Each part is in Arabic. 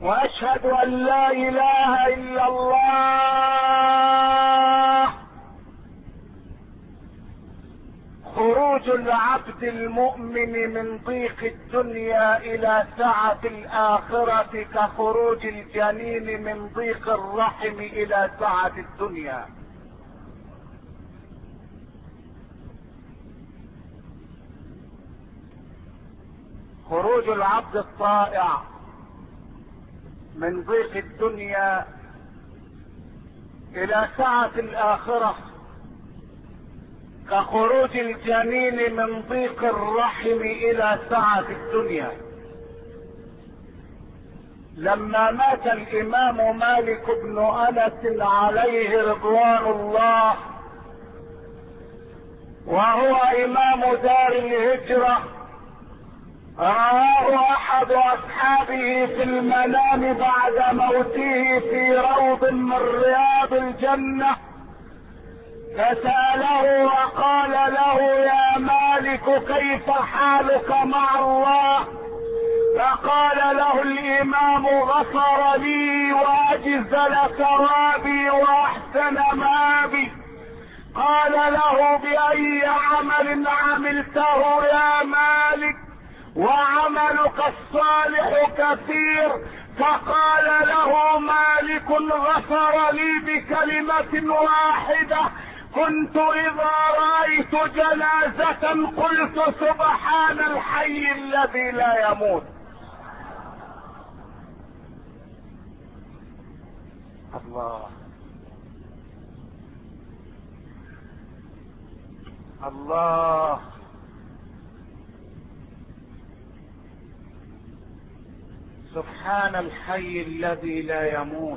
واشهد ان لا اله الا الله. خروج العبد المؤمن من ضيق الدنيا الى سعة الاخرة كخروج الجنين من ضيق الرحم الى سعة الدنيا. خروج العبد الطائع من ضيق الدنيا الى سعة الاخرة كخروج الجنين من ضيق الرحم الى سعة الدنيا. لما مات الامام مالك بن انس عليه رضوان الله وهو امام دار الهجرة، رآه احد اصحابه في المنام بعد موته في روض من رياض الجنة، فسأله وقال له: يا مالك كيف حالك مع الله؟ فقال له الامام: غفر لي واجزل ثوابي واحسن مآبي. قال له: باي عمل عملته يا مالك؟ وعملك الصالح كثير. فقال له مالك: غفر لي بكلمة واحدة، كنت اذا رأيت جنازة قلت سبحان الحي الذي لا يموت. الله الله. سبحان الحي الذي لا يموت.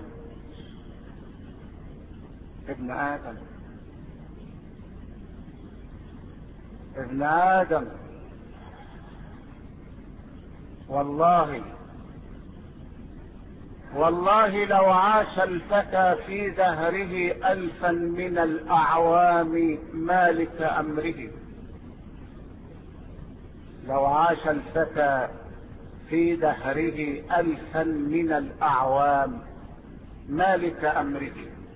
ابن آدم والله لو عاش الفتى في دهره 1000 من الأعوام مالك أمره. لو عاش الفتى في دهره 1000 من الأعوام مالك أمره،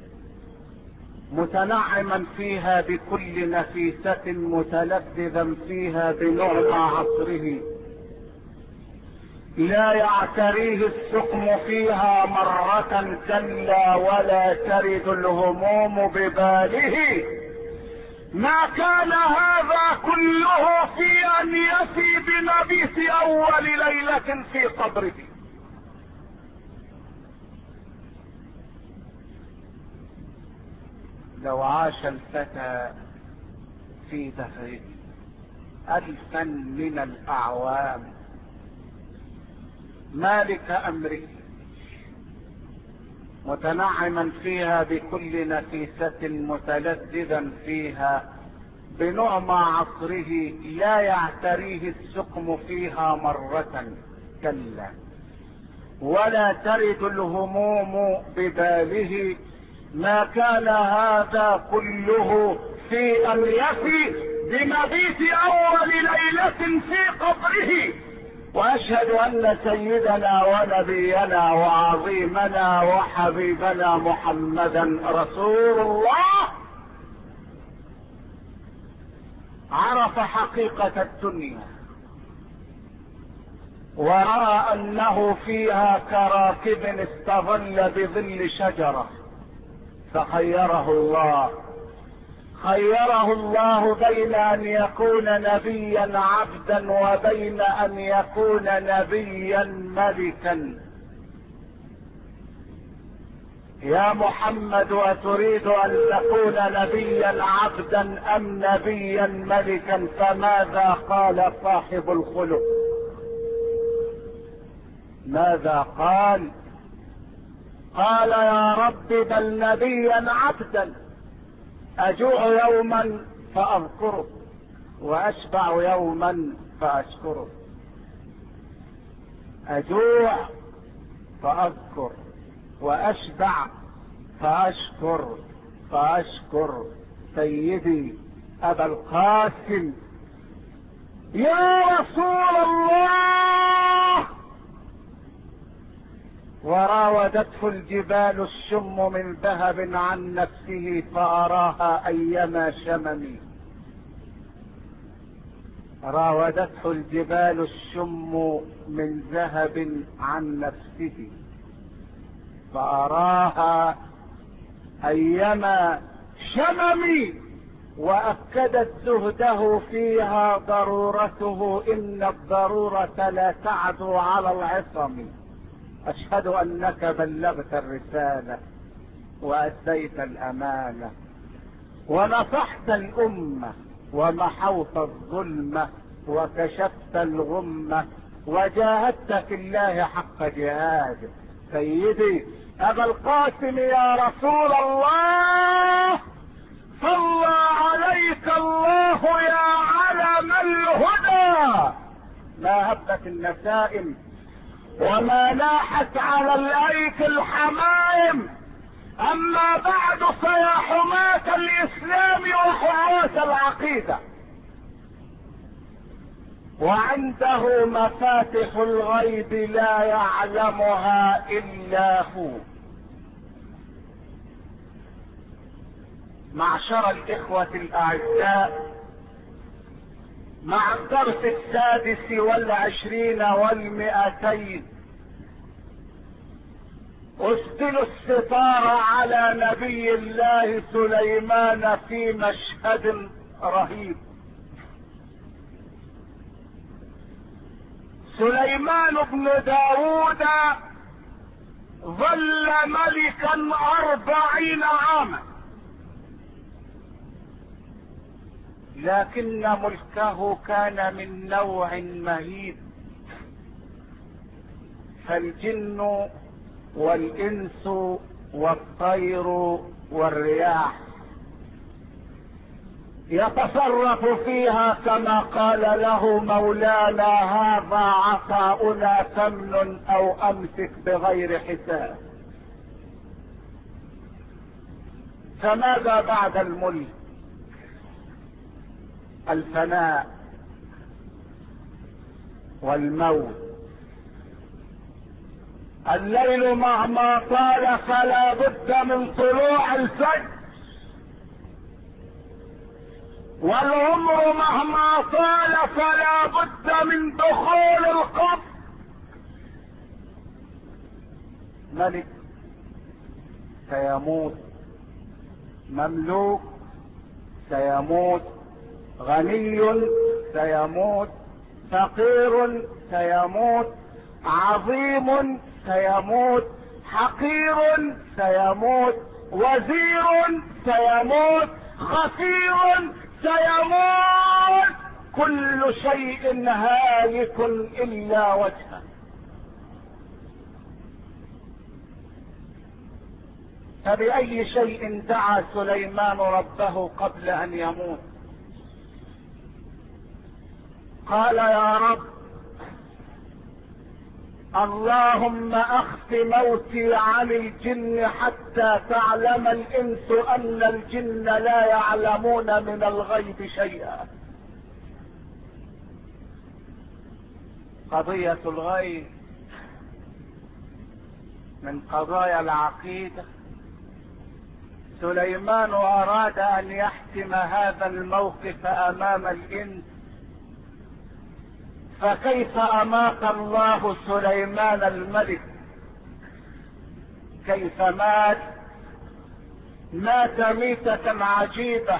متنعما فيها بكل نفيسة، متلذذا فيها بنعم عصره، لا يعتريه السقم فيها مرة كلا، ولا ترد الهموم بباله. ما كان هذا كله في ان يفي بنبيس اول ليلة في قبره. لو عاش الفتى في دهره 1000 من الأعوام مالك أمره، متنعما فيها بكل نفيسة، متلذذا فيها بنعم عصره، لا يعتريه السقم فيها مرة كلا، ولا ترد الهموم بباله. ما كان هذا كله في ان يفي بمبيت اول ليلة في قبره. واشهد ان سيدنا ونبينا وعظيمنا وحبيبنا محمدا رسول الله عرف حقيقة الدنيا، ورأى انه فيها كراكب استظل بظل شجرة، فخيره الله بين ان يكون نبيا عبدا وبين ان يكون نبيا ملكا. يا محمد، أتريد ان تكون نبيا عبدا ام نبيا ملكا؟ فماذا قال صاحب الخلق؟ ماذا قال؟ قال: يا رب بل نبيا عبدا، اجوع يوما فاذكره واشبع يوما فاشكره. اجوع فاذكر واشبع فاشكر سيدي ابا القاسم يا رسول الله. وراودته الجبال الشم من ذهب عن نفسه فأراها أيما شمم. راودته الجبال الشم من ذهب عن نفسه فأراها أيما شمم. وأكدت زهده فيها ضرورته إن الضرورة لا تعدو على العصم. أشهد أنك بلغت الرسالة وأديت الأمانة ونصحت الأمة ومحوت الظلمة وكشفت الغمة وجاهدت في الله حق جهاده. سيدي أبا القاسم يا رسول الله، صلى عليك الله يا علم الهدى. ما هبت النسائم وما لاحت على الايك الحمائم. اما بعد فيا حماة الاسلام وحراس العقيدة، وعنده مفاتح الغيب لا يعلمها الا هو. معشر الاخوة الاعزاء، مع الدرس 26 و200 اسدل الستار على نبي الله سليمان في مشهد رهيب. سليمان بن داود ظل ملكا 40 عاما، لكن ملكه كان من نوع مهيب، فالجن والانس والطير والرياح يتصرف فيها كما قال له مولانا: هذا عطاؤنا فمن او امسك بغير حساب. فماذا بعد الملك؟ الفناء والموت. الليل مهما طال فلا بد من طلوع الفجر، والعمر مهما طال فلا بد من دخول القبر. ملك سيموت، مملوك سيموت، غني سيموت، فقير سيموت، عظيم سيموت، حقير سيموت، وزير سيموت، خفير سيموت، كل شيء هالك الا وجهه. فبأي شيء دعا سليمان ربه قبل ان يموت؟ قال: يا رب، اللهم اخف موتي عن الجن حتى تعلم الانس ان الجن لا يعلمون من الغيب شيئا. قضية الغيب من قضايا العقيدة. سليمان اراد ان يحتم هذا الموقف امام الانس، فكيف امات الله سليمان الملك؟ كيف مات؟ مات ميتة عجيبة.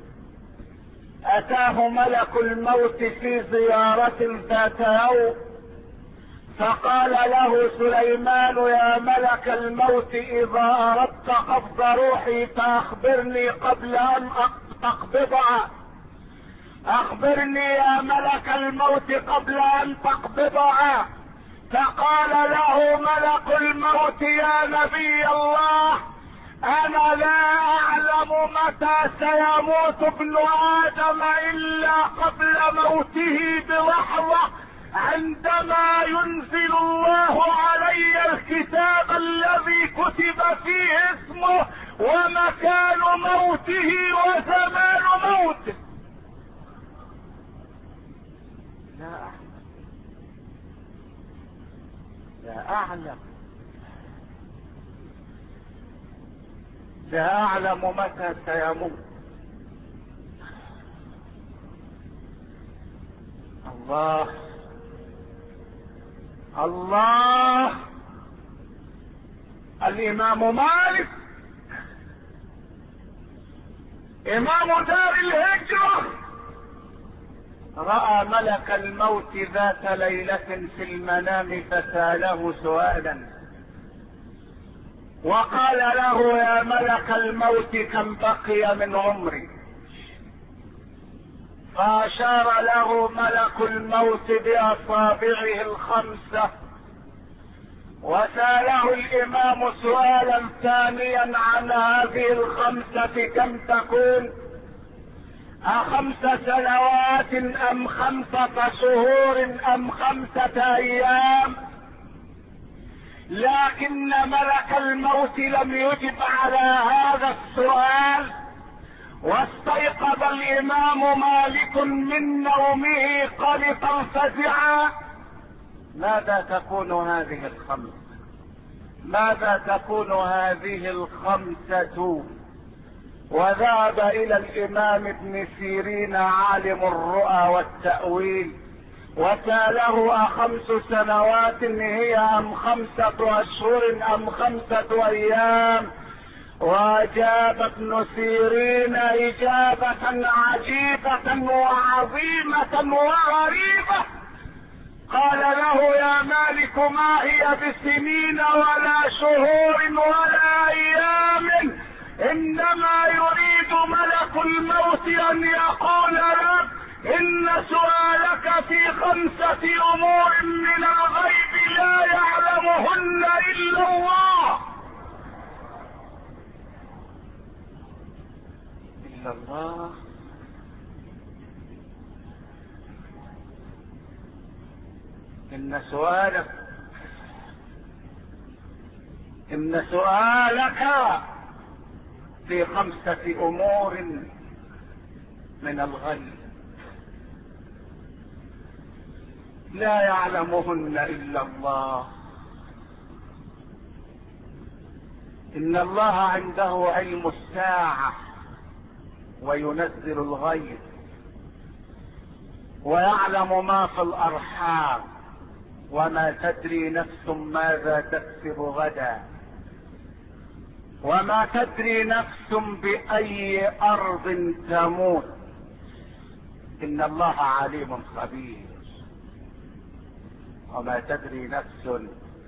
اتاه ملك الموت في زيارة ذات يوم، فقال له سليمان: يا ملك الموت، اذا اردت قبض روحي فاخبرني قبل ان اقبضها. اخبرني يا ملك الموت قبل ان تقبضها. فقال له ملك الموت: يا نبي الله، انا لا اعلم متى سيموت ابن ادم الا قبل موته بلحظة، عندما ينزل الله علي الكتاب الذي كتب فيه اسمه ومكان موته وزمان موته. لا أعلم لا أعلم متى سيموت. الله الله. الإمام مالك إمام دار الهجرة رأى ملك الموت ذات ليلة في المنام فسأله سؤالا وقال له: يا ملك الموت كم بقي من عمري؟ فأشار له ملك الموت بأصابعه الخمسة، وسأله الإمام سؤالا ثانيا عن هذه الخمسة كم تكون؟ 5 سنوات أم 5 شهور أم 5 أيام؟ لكن ملك الموت لم يجب على هذا السؤال، واستيقظ الإمام مالك من نومه قلقا فزعا: ماذا تكون هذه الخمسة؟ ماذا تكون هذه الخمسة؟ وذهب إلى الإمام ابن سيرين عالم الرؤى والتأويل وسأله: 5 سنوات هي أم 5 أشهر أم 5 أيام؟ وأجاب ابن سيرين إجابة عجيبة وعظيمة وغريبة. قال له: يا مالك ما هي بسنين ولا شهور ولا أيام، إنما يريد ملك الموت أن يقول لك إن سؤالك في 5 أمور من الغيب لا يعلمهن إلا الله. إلا الله. إن سؤالك في 5 أمور من الغيب لا يعلمهن إلا الله. إن الله عنده علم الساعة وينزل الغيب ويعلم ما في الأرحام وما تدري نفس ماذا تكسب غدا وما تدري نفس بأي أرض تموت. إن الله عليم خبير. وما تدري نفس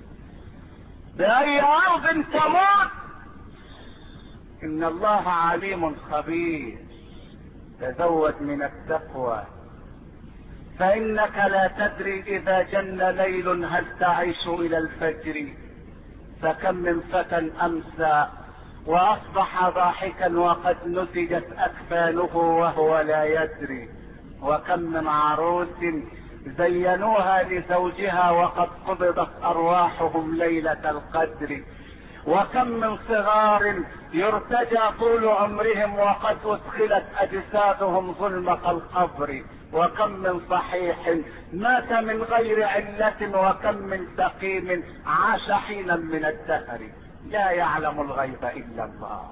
بأي أرض تموت. إن الله عليم خبير. تزود من التقوى، فإنك لا تدري إذا جن ليل هل تعيش إلى الفجر. فكم من فتى أمسى وأصبح ضاحكا وقد نسجت أكفانه وهو لا يدري. وكم من عروس زينوها لزوجها وقد قبضت أرواحهم ليلة القدر. وكم من صغار يرتجى طول عمرهم وقد أدخلت أجسادهم ظلمة القبر. وكم من صحيح مات من غير علة وكم من سقيم عاش حينا من الدهر. لا يعلم الغيب إلا الله.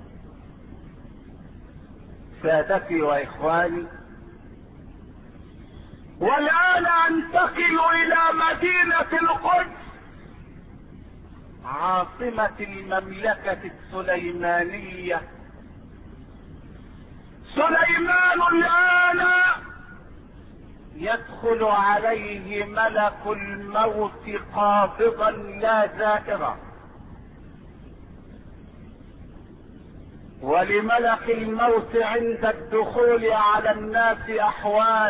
سادتي وإخواني، والآن أنتقل إلى مدينة القدس عاصمة المملكة السليمانية. سليمان الآن يدخل عليه ملك الموت قابضا لا زائرا. ولملك الموت عند الدخول على الناس أحوال.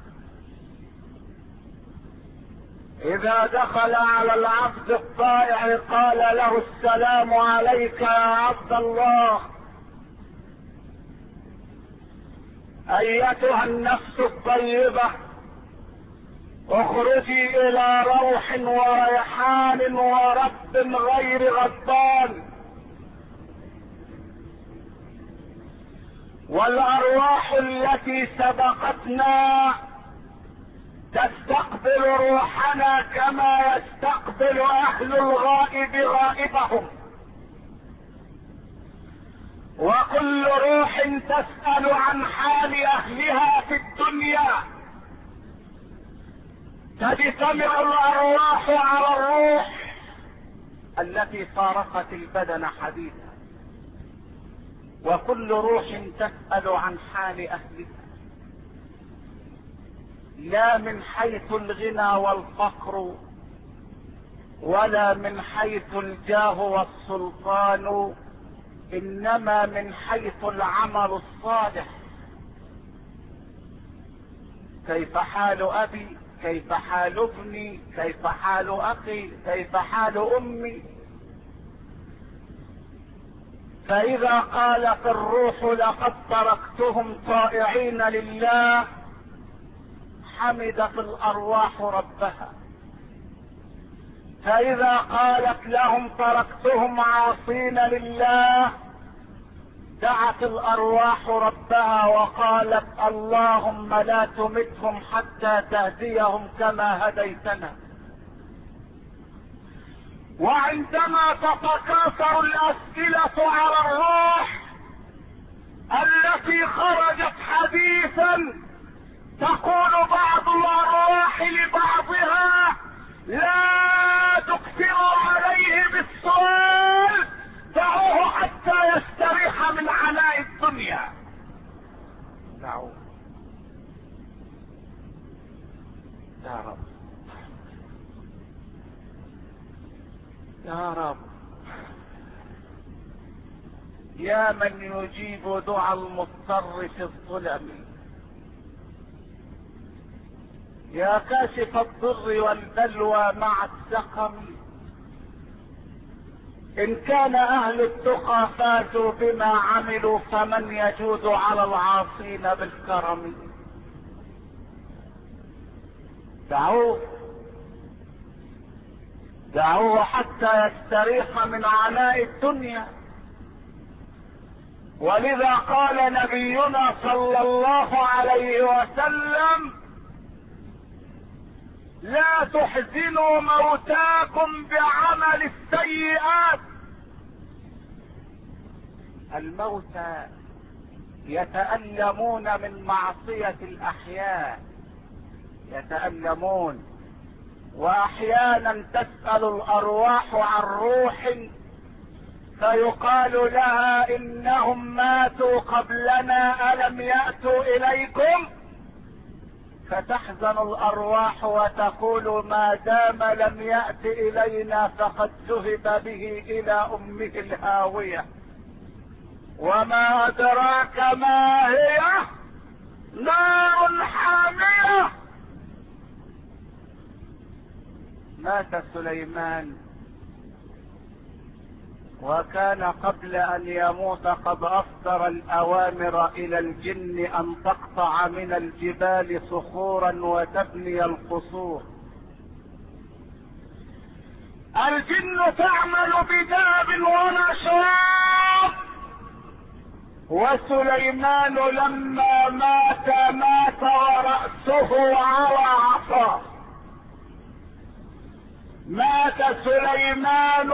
إذا دخل على العبد الطائع قال له: السلام عليك يا عبد الله، أيتها النفس الطيبة، اخرجي إلى روح وريحان ورب غير غضبان. والأرواح التي سبقتنا تستقبل روحنا كما يستقبل أهل الغائب غائبهم. وكل روح تسأل عن حال اهلها في الدنيا. تجتمع الارواح على الروح التي فارقت البدن حديثا، وكل روح تسأل عن حال اهلها، لا من حيث الغنى والفقر ولا من حيث الجاه والسلطان، انما من حيث العمل الصالح. كيف حال ابي، كيف حال ابني، كيف حال اخي، كيف حال امي. فاذا قالت الروح لقد تركتهم طائعين لله، حمدت الارواح ربها. فاذا قالت لهم تركتهم عاصين لله، دعت الارواح ربها وقالت اللهم لا تمتهم حتى تهديهم كما هديتنا. وعندما تتكاثر الاسئلة على الروح التي خرجت حديثا، تقول بعض الارواح لبعضها لا تكثروا عليه بالسؤال، دعوه حتى يستريح من عناء الدنيا. دعوه يا رب يا رب، يا من يجيب دعاء المضطر في الظلم، يا كاشف الضر والبلوى مع السقم. ان كان اهل التقى فازوا بما عملوا، فمن يجود على العاصين بالكرم. دعوه دعوه حتى يستريح من عناء الدنيا. ولذا قال نبينا صلى الله عليه وسلم لا تحزنوا موتاكم بعمل السيئات. الموتى يتألمون من معصية الأحياء، يتألمون. وأحيانا تسأل الأرواح عن روح فيقال لها إنهم ماتوا قبلنا ألم يأتوا إليكم؟ فتحزن الأرواح وتقول ما دام لم يأت إلينا فقد ذهب به إلى أمه الهاوية. وما أدراك ما هي؟ نار حامية. مات سليمان وكان قبل ان يموت قد اصدر الاوامر الى الجن ان تقطع من الجبال صخورا وتبني القصور. الجن تعمل بداب ونشاط، وسليمان لما مات ورأسه على عصاه. مات سليمان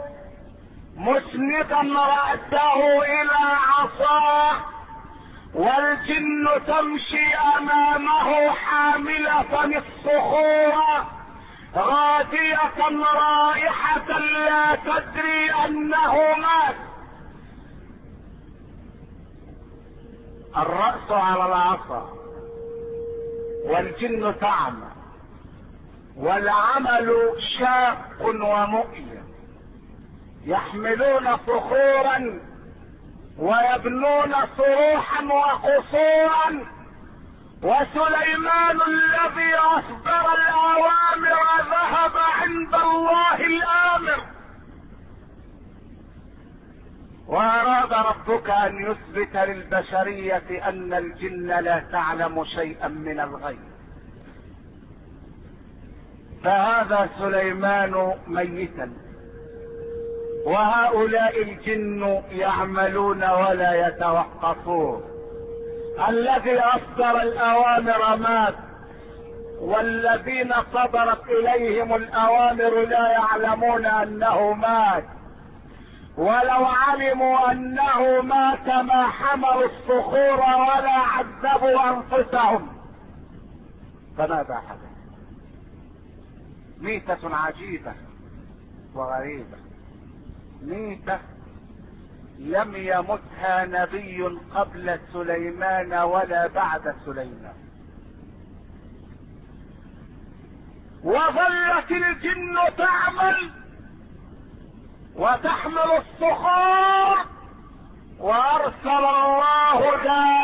مسندا رأسه الى عصاه، والجن تمشي امامه حاملة الصخور غادية رائحة لا تدري انه مات. الرأس على العصا والجن تعمى، والعمل شاق ومؤلم. يحملون صخورا ويبنون صروحا وقصورا، وسليمان الذي اصدر الاوامر ذهب عند الله الامر. واراد ربك ان يثبت للبشرية ان الجن لا تعلم شيئا من الغيب. فهذا سليمان ميتا، وهؤلاء الجن يعملون ولا يتوقفون. الذي اصدر الاوامر مات، والذين صدرت اليهم الاوامر لا يعلمون انه مات. ولو علموا انه مات ما حملوا الصخور ولا عذبوا انفسهم. فماذا حدث؟ ميتة عجيبة وغريبة، ميتة لم يمتها نبي قبل سليمان ولا بعد سليمان. وظلت الجن تعمل وتحمل الصخور، وارسل الله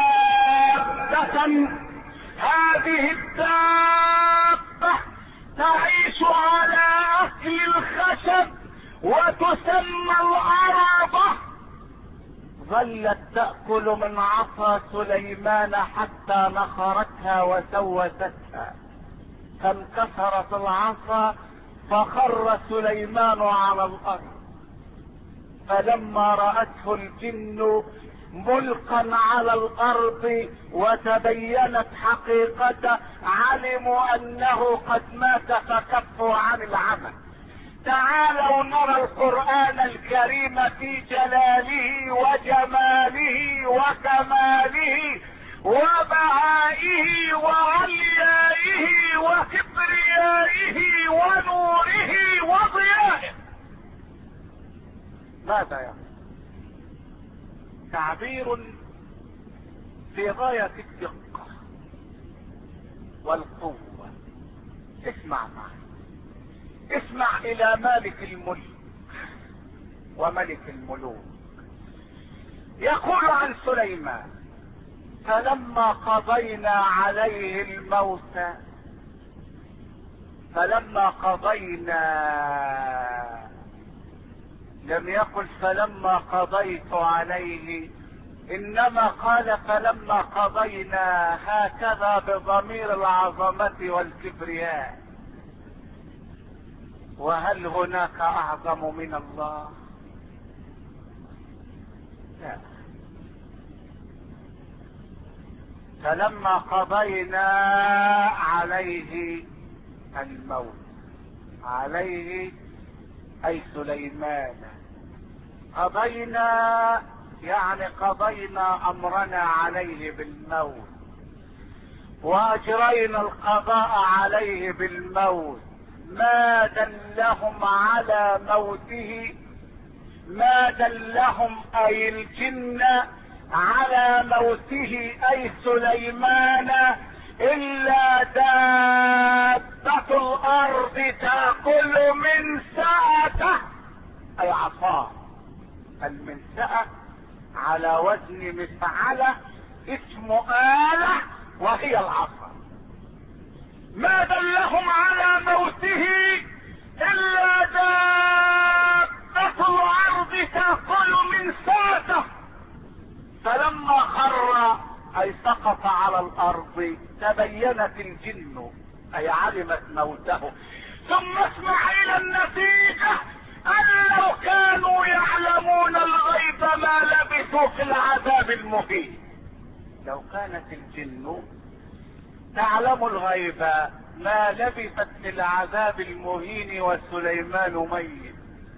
دابة، هذه الدابة تعيش على اكل الخشب وتسمى العربة، ظلت تأكل من عصا سليمان حتى نخرتها وسوستها، فانكسرت العصا فخر سليمان على الارض. فلما رأته الجن ملقا على الارض وتبينت حقيقته علموا انه قد مات فكفوا عن العمل. تعالوا نرى القرآن الكريم في جلاله وجماله وكماله وبهائه وعليائه وكبريائه ونوره وضيائه. ماذا يعني؟ تعبير في غاية الدقة والقوة. اسمع معي، اسمع الى مالك الملك وملك الملوك. يقول عن سليمان: فلما قضينا عليه الموت، فلما قضينا، لم يقل فلما قضيت عليه، انما قال فلما قضينا، هكذا بضمير العظمة والكبرياء. وهل هناك اعظم من الله؟ لا. فلما قضينا عليه الموت، عليه اي سليمان، قضينا يعني قضينا امرنا عليه بالموت، واجرينا القضاء عليه بالموت. ما دلهم على موته، ما دلهم اي الجن على موته اي سليمان، الا دابة الارض تأكل من سأته اي عصاه. المنسأة على وزن مفعلة، اسم آلة وهي العصا. ما دلهم على موته الا دابة الارض تأكل من سأته. فلما خر اي سقط على الارض تبينت الجن اي علمت موته. ثم اسمع الى النتيجة: ان لو كانوا يعلمون الغيب ما لبثوا في العذاب المهين. لو كانت الجن تعلم الغيب ما لبثت في العذاب المهين وسليمان ميت.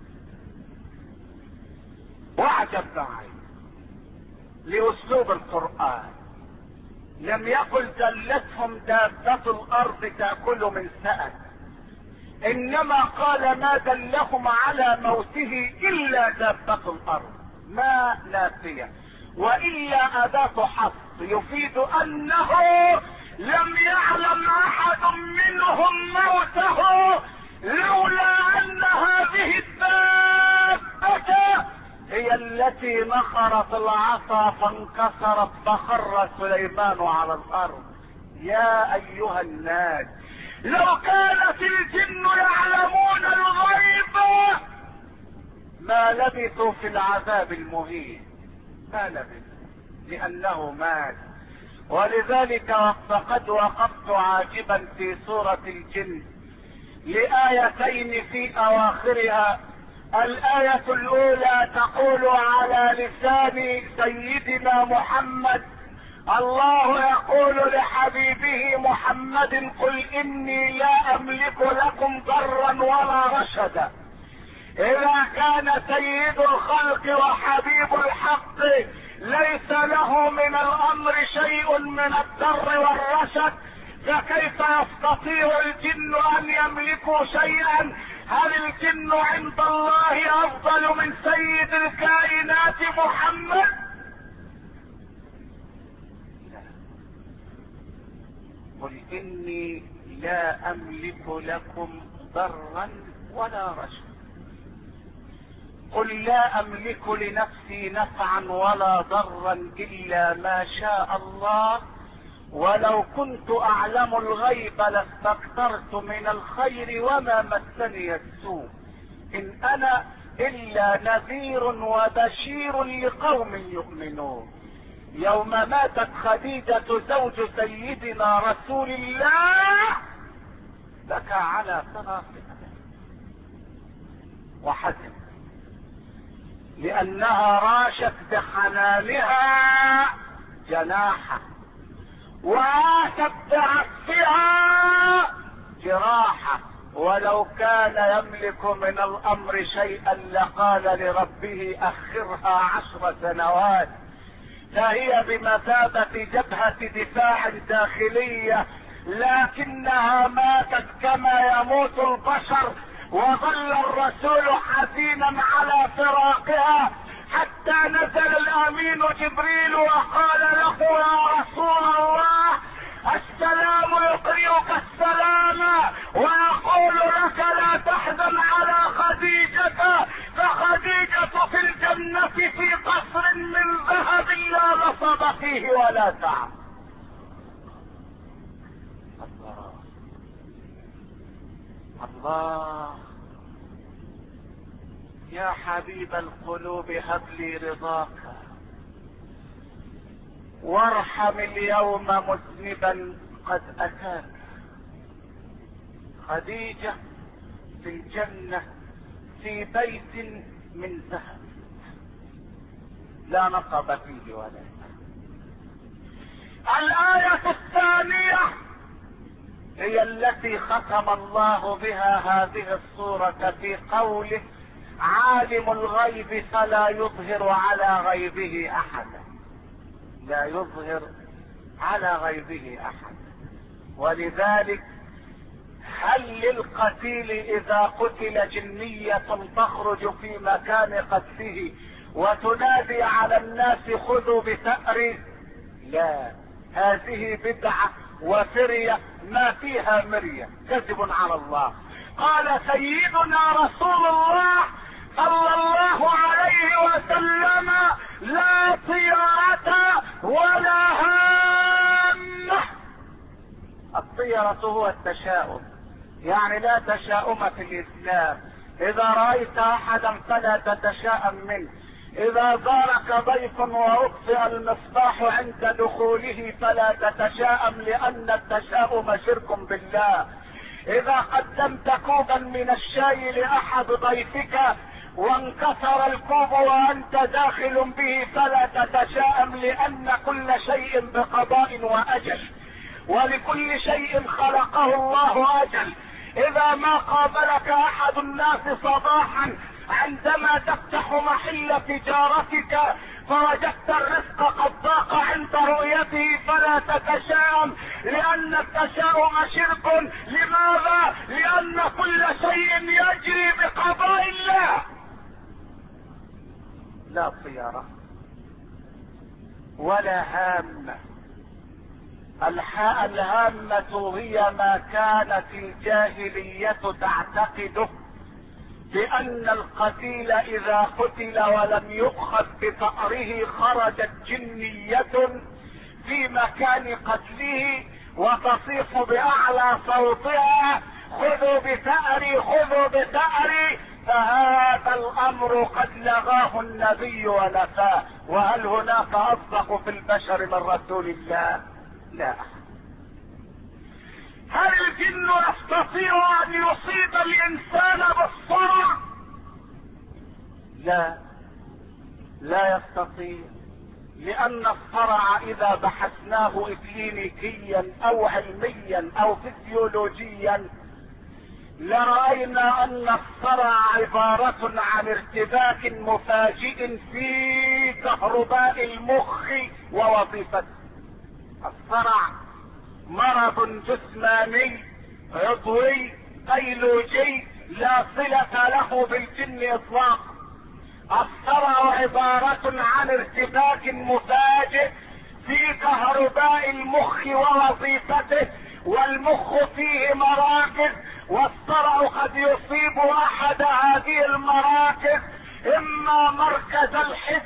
واعجب معي لاسلوب القرآن، لم يقل دلتهم دابة الارض تأكل من سأت، انما قال ما دلهم على موته الا دابة الارض. ما نافية والا اداة حصر يفيد انه لم يعلم احد منهم موته لولا ان هذه الدابة هي التي نخرت العصا فانكسرت فخر سليمان على الارض. يا ايها الناس، لو كانت الجن يعلمون الغيب ما لبثوا في العذاب المهين، ما لبثوا لانه مات. ولذلك فقد وقفت عاجبا في سورة الجن لآيتين في اواخرها. الآية الاولى تقول على لسان سيدنا محمد: الله يقول لحبيبه محمد: قل اني لا املك لكم ضرا ولا رشدا. اذا كان سيد الخلق وحبيب الحق ليس له من الامر شيء من الضر والرشد، فكيف يستطيع الجن ان يملكوا شيئا؟ هل الجن عند الله افضل من سيد الكائنات محمد؟ لا. قل اني لا املك لكم ضرا ولا رشدا. قل لا املك لنفسي نفعا ولا ضرا الا ما شاء الله، ولو كنت اعلم الغيب لاستكثرت من الخير وما مسني السوء، ان انا الا نذير وبشير لقوم يؤمنون. يوم ماتت خديجة زوج سيدنا رسول الله بكى على فراقها وحزن، لانها راشت بحنانها جناحه وآتت بعطفها جراحه، ولو كان يملك من الامر شيئا لقال لربه اخرها 10 سنوات، فهي بمثابة جبهة دفاع داخلية، لكنها ماتت كما يموت البشر، وظل الرسول حزينا على فراقها حتى نزل الامين جبريل وقال له يا رسول الله السلام يقرئك السلام ويقول لك لا تحزن على خديجة، فخديجة في الجنة في قصر من ذهب لا نصب فيه ولا تعب. الله الله يا حبيب القلوب هب لي رضاك، وارحم اليوم مذنبا قد اتاك. خديجة في الجنة في بيت من ذهب لا نصب فيه ولا تعب. الآية الثانية هي التي ختم الله بها هذه السورة في قوله عالم الغيب فلا يظهر على غيبه احدا. لا يظهر على غيبه احدا. ولذلك هل للقتيل اذا قتل جنية تخرج في مكان قتله وتنادي على الناس خذوا بثأري؟ لا، هذه بدعة وفرية ما فيها مرية، كذب على الله. قال سيدنا رسول الله صلى الله عليه وسلم لا طيرة ولا هامة. الطيرة هو التشاؤم، يعني لا تشاؤم في الاسلام. اذا رأيت احدا فلا تتشاءم منه، اذا زارك ضيف واطفئ المصباح عند دخوله فلا تتشاءم، لان التشاؤم شرك بالله. اذا قدمت كوبا من الشاي لاحد ضيفك وانكسر الكوب وانت داخل به فلا تتشاءم، لان كل شيء بقضاء واجل، ولكل شيء خلقه الله اجل. اذا ما قابلك احد الناس صباحا عندما تفتح محل تجارتك فوجدت الرزق قد ضاق عند رؤيته فلا تتشاءم، لان التشاؤم شرك. لماذا؟ لان كل شيء يجري بقضاء الله. لا طيرة ولا هامة. الهامة هي ما كانت الجاهلية تعتقده بأن القتيل إذا قتل ولم يؤخذ بثأره خرجت جنية في مكان قتله وتصيح بأعلى صوتها خذوا بثأري خذوا بثأري، فهذا الأمر قد لغاه النبي ونفاه. وهل هناك أصدق في البشر من رسول الله؟ لا. هل الجن يستطيع ان يصيب الانسان بالصرع؟ لا، لا يستطيع، لان الصرع اذا بحثناه اكلينيكيا او علميا او فسيولوجيا لرأينا ان الصرع عبارة عن ارتباك مفاجئ في كهرباء المخ ووظيفته. الصرع مرض جسماني عضوي بيولوجي لا صلة له بالجن اطلاقا. الصرع عبارة عن ارتباك مفاجئ في كهرباء المخ ووظيفته، والمخ فيه مراكز، والصرع قد يصيب احد هذه المراكز، اما مركز الحس،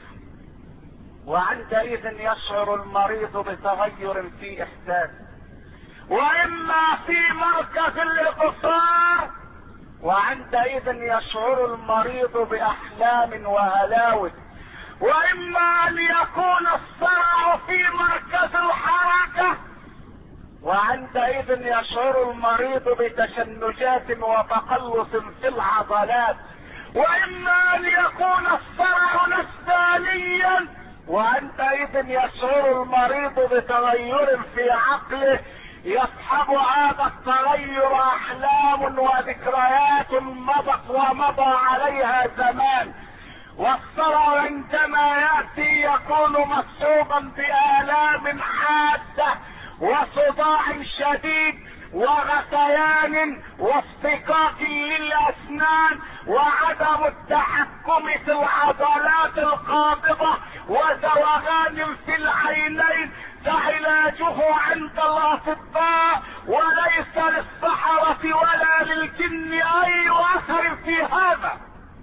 وعندئذ يشعر المريض بتغير في احساسه، واما في مركز الابصار، وعندئذ يشعر المريض باحلام وهلاوس، واما ان يكون الصرع في مركز الحركة، وعندئذ يشعر المريض بتشنجات وتقلص في العضلات، واما ان يكون الصرع نفسانيا، وعندئذ يشعر المريض بتغير في عقله يصحب هذا التغير احلام وذكريات مضت ومضى عليها زمان. والصرع عندما ياتي يكون مصحوبا بالام حاده وصداع شديد وغثيان واصطكاك للاسنان وعدم التحكم في العضلات القابضة وزوغان في العينين، فعلاجه عند الاطباء وليس للسحرة ولا للجن اي اثر في هذا.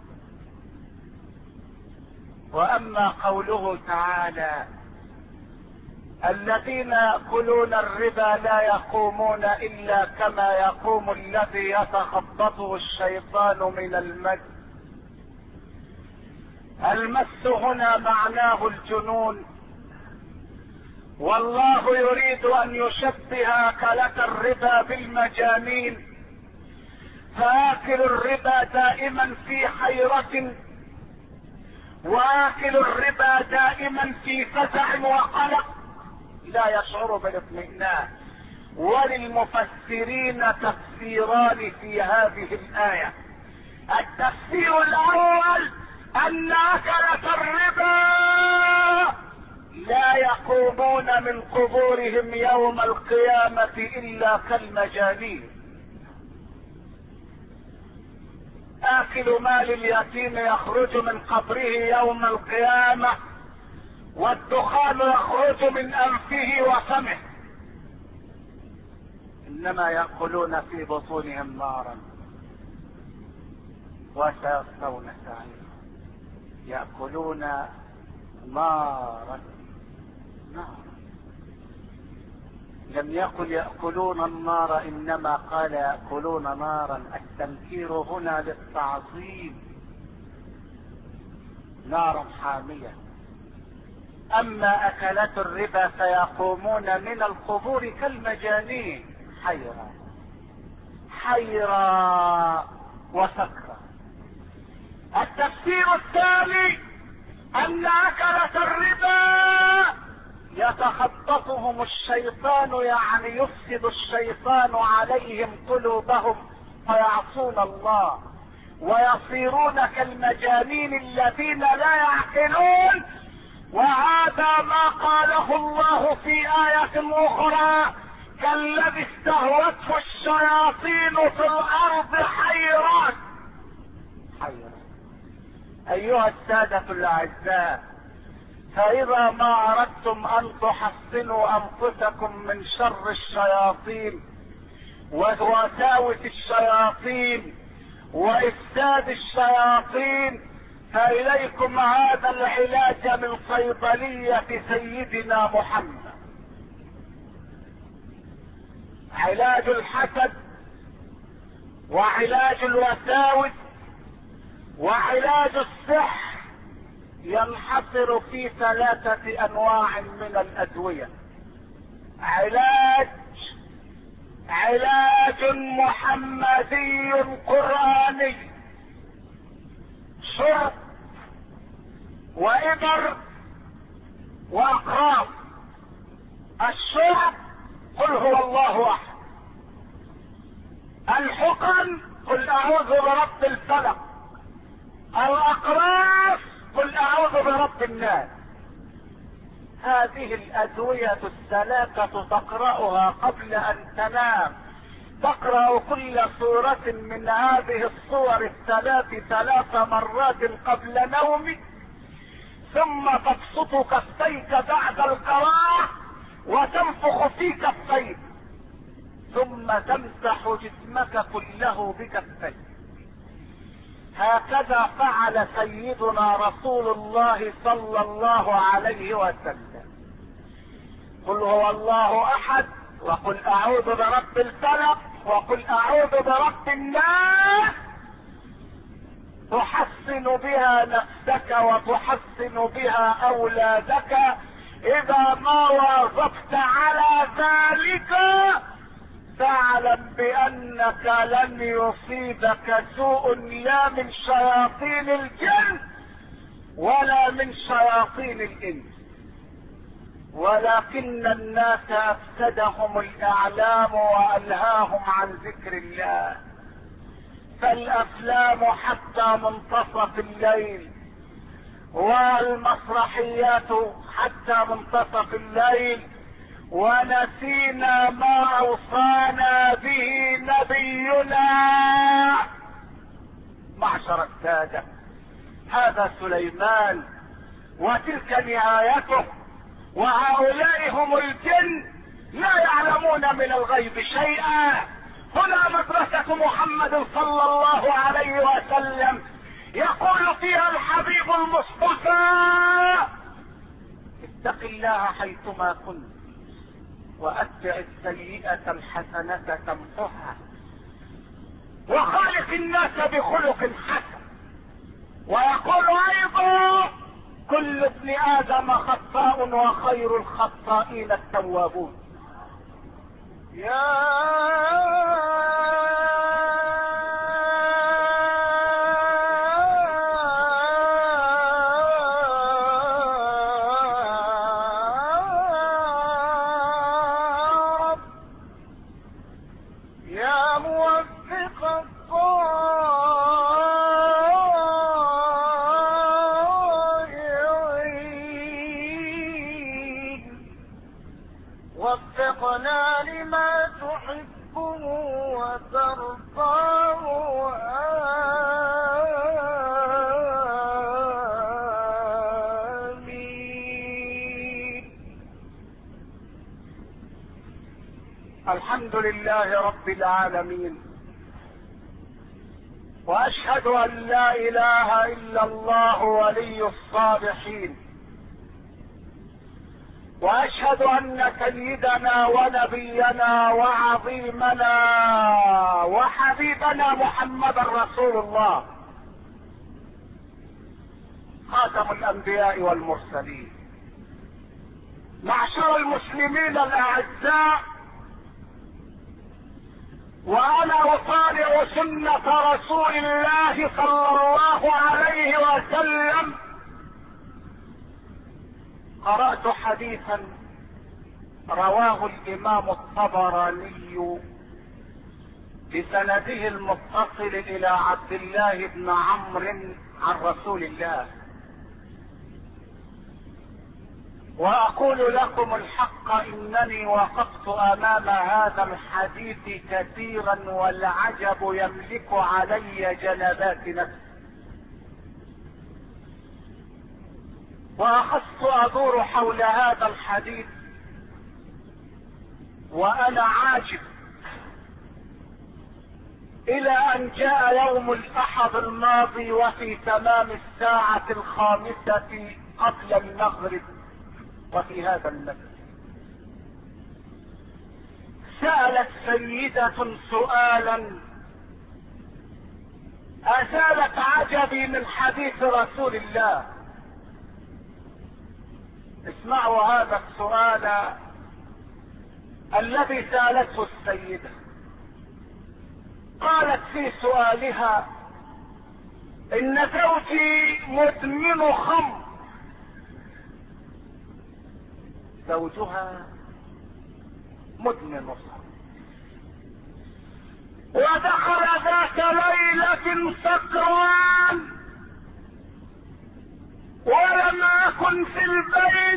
واما قوله تعالى الذين يأكلون الربا لا يقومون الا كما يقوم الذي يتخبطه الشيطان من المس. المس هنا معناه الجنون، والله يريد ان يشبه اكلة الربا بالمجانين، فآكل الربا دائما في حيرة، واكل الربا دائما في فزع وقلق لا يشعر بالاطمئنان. وللمفسرين تفسيران في هذه الآية. التفسير الاول ان اكلة الربا لا يقومون من قبورهم يوم القيامة الا كالمجانين. اكل مال اليتيم يخرج من قبره يوم القيامة والدخان يخرج من انفه وفمه، انما يأكلون في بطونهم نارا وسيصلون سعيرا. يأكلون نارا. لم يقل يأكلون النار، انما قال يأكلون نارا. التنكير هنا للتعظيم، نار حامية. اما اكلات الربا فيقومون من القبور كالمجانين، حيرة وسكرة. التفسير الثاني ان اكلة الربا يتخبطهم الشيطان، يعني يفسد الشيطان عليهم قلوبهم فيعصون الله ويصيرون كالمجانين الذين لا يعقلون. وهذا ما قاله الله في آية أخرى كالذي استهوته الشياطين في الأرض حيران. أيها السادة الأعزاء، فإذا ما أردتم أن تحصنوا أنفسكم من شر الشياطين ووساوس الشياطين وإفساد الشياطين، فإليكم هذا العلاج من صيدلية سيدنا محمد. علاج الحسد وعلاج الوساوس وعلاج السحر ينحصر في 3 انواع من الادوية. علاج محمدي قرآني، شرب وإبر وأقراص. الشرب قل هو الله أحد، الحقن قل اعوذ برب الفلق، الاقراص قل اعوذ برب الناس. هذه الادوية الثلاثة تقرأها قبل ان تنام، تقرأ كل سورة من هذه الصور الثلاث 3 مرات قبل نومك، ثم تبسط كفيك بعد القراءة وتنفخ في كفيك، ثم تمسح جسمك كله بكفيك. هكذا فعل سيدنا رسول الله صلى الله عليه وسلم. قل هو الله احد، وقل اعوذ برب الفلق، وقل اعوذ برب الناس، تحسن بها نفسك وتحسن بها اولادك. اذا ما واظبت على ذلك فاعلم بانك لن يصيبك سوء لا من شياطين الجن ولا من شياطين الانس، ولكن الناس افسدهم الاعلام والهاهم عن ذكر الله. فالافلام حتى منتصف الليل، والمسرحيات حتى منتصف الليل، ونسينا ما اوصانا به نبينا. معشر السادة، هذا سليمان وتلك نهايته، وهؤلاء هم الجن لا يعلمون من الغيب شيئا. هنا مدرسة محمد صلى الله عليه وسلم، يقول فيها الحبيب المصطفى: اتق الله حيثما كنت، واتبع السيئة الحسنة تمحها، وخالق الناس بخلق حسن. ويقول ايضا: كل ابن ادم خطاء وخير الخطائين التوابون. يا وفقنا لما تحبه وترضاه، آمين. الحمد لله رب العالمين، واشهد ان لا اله الا الله ولي الصالحين، واشهد ان سيدنا ونبينا وعظيمنا وحبيبنا محمد رسول الله، خاتم الانبياء والمرسلين. معشر المسلمين الاعزاء، وانا اطالع سنة رسول الله صلى الله عليه وسلم، قرأت حديثا رواه الامام الطبراني بسنده المتصل الى عبد الله بن عمرو عن رسول الله، واقول لكم الحق انني وقفت امام هذا الحديث كثيرا والعجب يملك علي جنبات نفسي، واخذت ادور حول هذا الحديث وانا عاجب، الى ان جاء يوم الاحد الماضي وفي تمام الساعة 5 قبل المغرب، وفي هذا المسجد سألت سيدة سؤالا ازالت عجبي من حديث رسول الله. اسمعوا هذا السؤال الذي سألته السيدة. قالت في سؤالها: ان زوجي مدمن خمر. زوجها مدمن خمر، ودخل ذات ليلة سكران ولم يكن في البيت،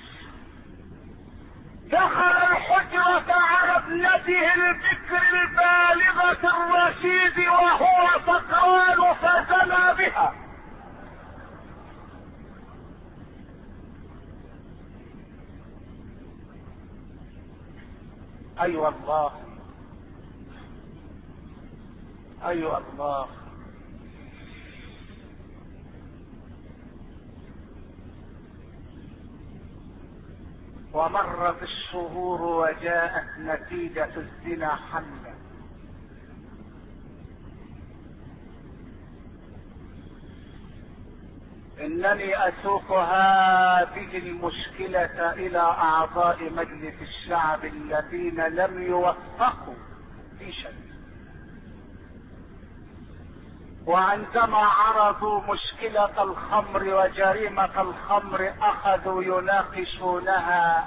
دخل الحجرة على ابنته البكر البالغة الرشيد وهو سكران فزنى بها. أيوة الله، أيوة الله. ومرت الشهور وجاءت نتيجة الزنا حملا. إنني أسوق هذه المشكلة إلى أعضاء مجلس الشعب الذين لم يوفقوا في شيء، وعندما عرضوا مشكلة الخمر وجريمة الخمر أخذوا يناقشونها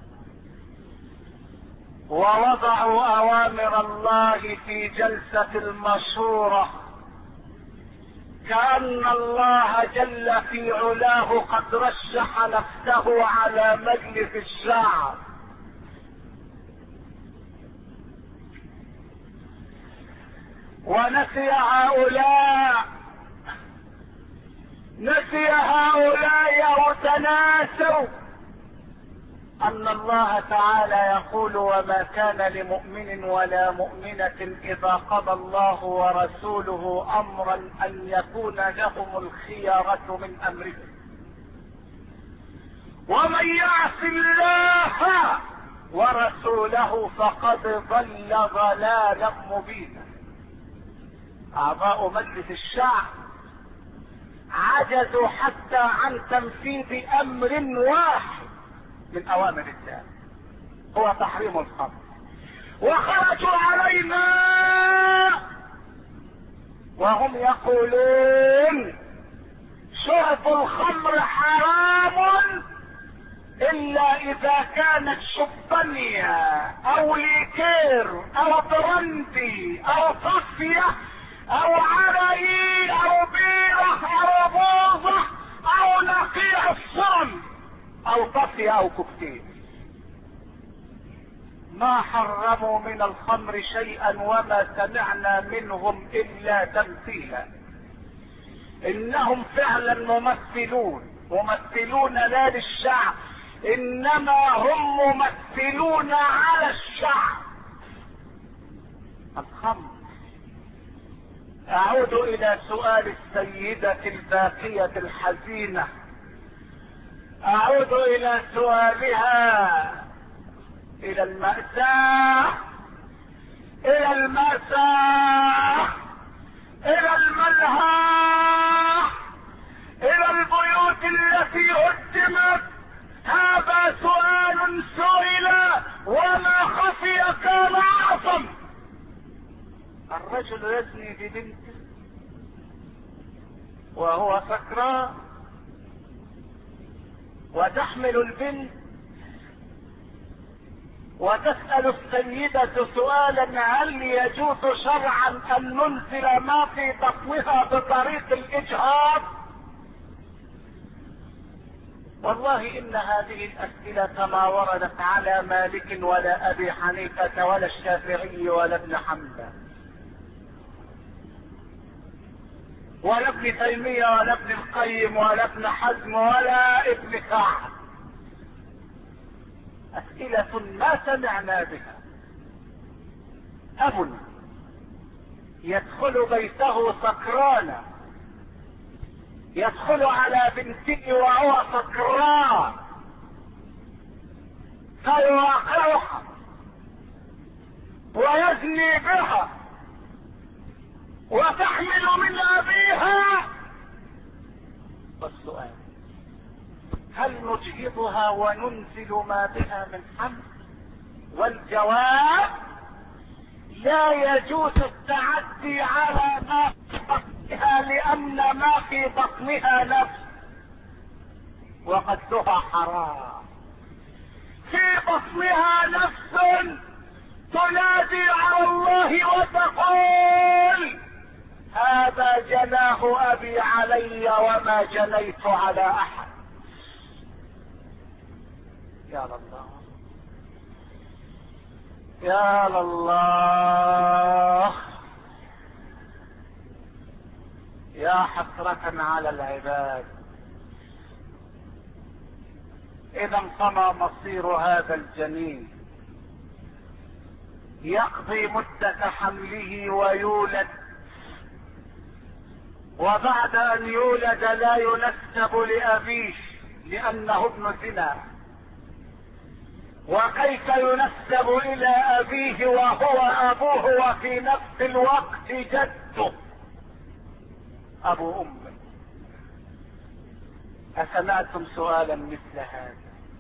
ووضعوا أوامر الله في جلسة المشورة، كأن الله جل في علاه قد رشح نفسه على مجلس الشعب. ونسي هؤلاء وتناسوا أن الله تعالى يقول: وما كان لمؤمن ولا مؤمنة إذا قضى الله ورسوله أمرا أن يكون لهم الخيارة من أمرهم، ومن يعص الله ورسوله فقد ضل ضلالا مبينا. أعضاء مجلس الشعب عجزوا حتى عن تنفيذ أمر واحد من أوامر الله، هو تحريم الخمر، وخرجوا علينا وهم يقولون: شرب الخمر حرام إلا إذا كانت شبانية أو ليكير أو برندي أو صفية أو عرقي أو بيرة أو بوظة أو نقيع الصرم أو طفية أو كوكتيل. ما حرموا من الخمر شيئا وما سمعنا منهم إلا تمثيلا. إنهم فعلا ممثلون لا للشعب، إنما هم ممثلون على الشعب. الخمر. أعود إلى سؤال السيدة الباقية الحزينة، أعود إلى سؤالها، إلى المأساة، إلى المأساة، إلى الملهى، إلى البيوت التي هدمت. هذا سؤال سئل وما خفي كان أعظم. الرجل يزني ببنته وهو سكران، وتحمل البنت وتسأل السيدة سؤالا: هل يجوز شرعا أن ننزل ما في بطنها بطريق الإجهاض؟ والله إن هذه الأسئلة ما وردت على مالك ولا أبي حنيفة ولا الشافعي ولا ابن حنبل ولا ابن تيمية ولا ابن القيم ولا ابن حزم ولا ابن كعب. أسئلة ما سمعنا بها. أب يدخل بيته سكرانا، يدخل على بنته وهو سكران فيواقعها ويزني بها وتحمل من أبيها. والسؤال: هل نجهضها وننزل ما بها من حمل؟ والجواب: لا يجوز التعدي على ما في بطنها، لأن ما في بطنها نفس وقتلها حرام. في بطنها نفس تنادي على الله وتقول هذا جناه ابي علي وما جنيت على احد. يا الله يا الله، يا حسرة على العباد. اذا فما مصير هذا الجنين؟ يقضي مدة حمله ويولد، وبعد ان يولد لا ينسب لابيه لانه ابن زنا. وكيف ينسب الى ابيه وهو ابوه وفي نفس الوقت جده ابو امه؟ اسمعتم سؤالا مثل هذا؟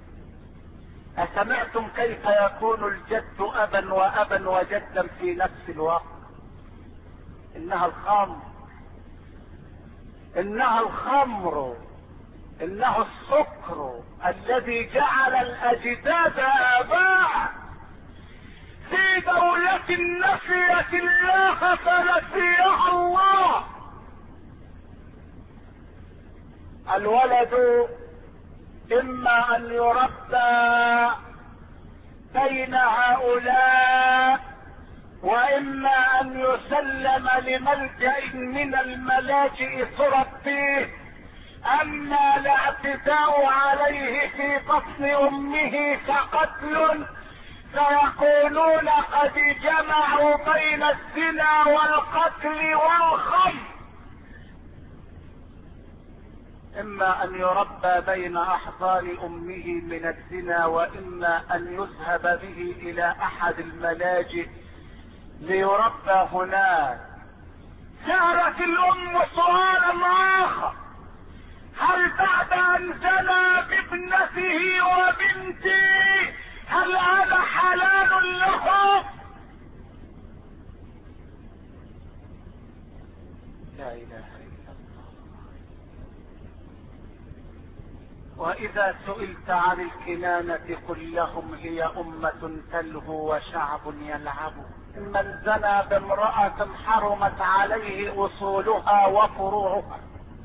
اسمعتم كيف يكون الجد ابا وابا وجدا في نفس الوقت؟ انها الخمر، انها الخمر، انه السكر الذي جعل الاجداد اباء في دولة نسيت الله فنسيها الله. الولد اما ان يربى بين هؤلاء واما ان يسلم لملجأ من الملاجئ تربيه، اما الاعتداء عليه في بطن امه فقتل، فيكونون قد جمعوا بين الزنا والقتل والخمر. اما ان يربى بين احضان امه من الزنا، واما ان يذهب به الى احد الملاجئ ليربى هناك. سألت الام سؤالا اخر: هل بعد ان زنى بابنته وبنتي هل هذا حلال له؟ لا اله الا الله. واذا سئلت عن الكنانة قل لهم هي امة تلهو وشعب يلعب. من زنى بامرأة حرمت عليه اصولها وفروعها.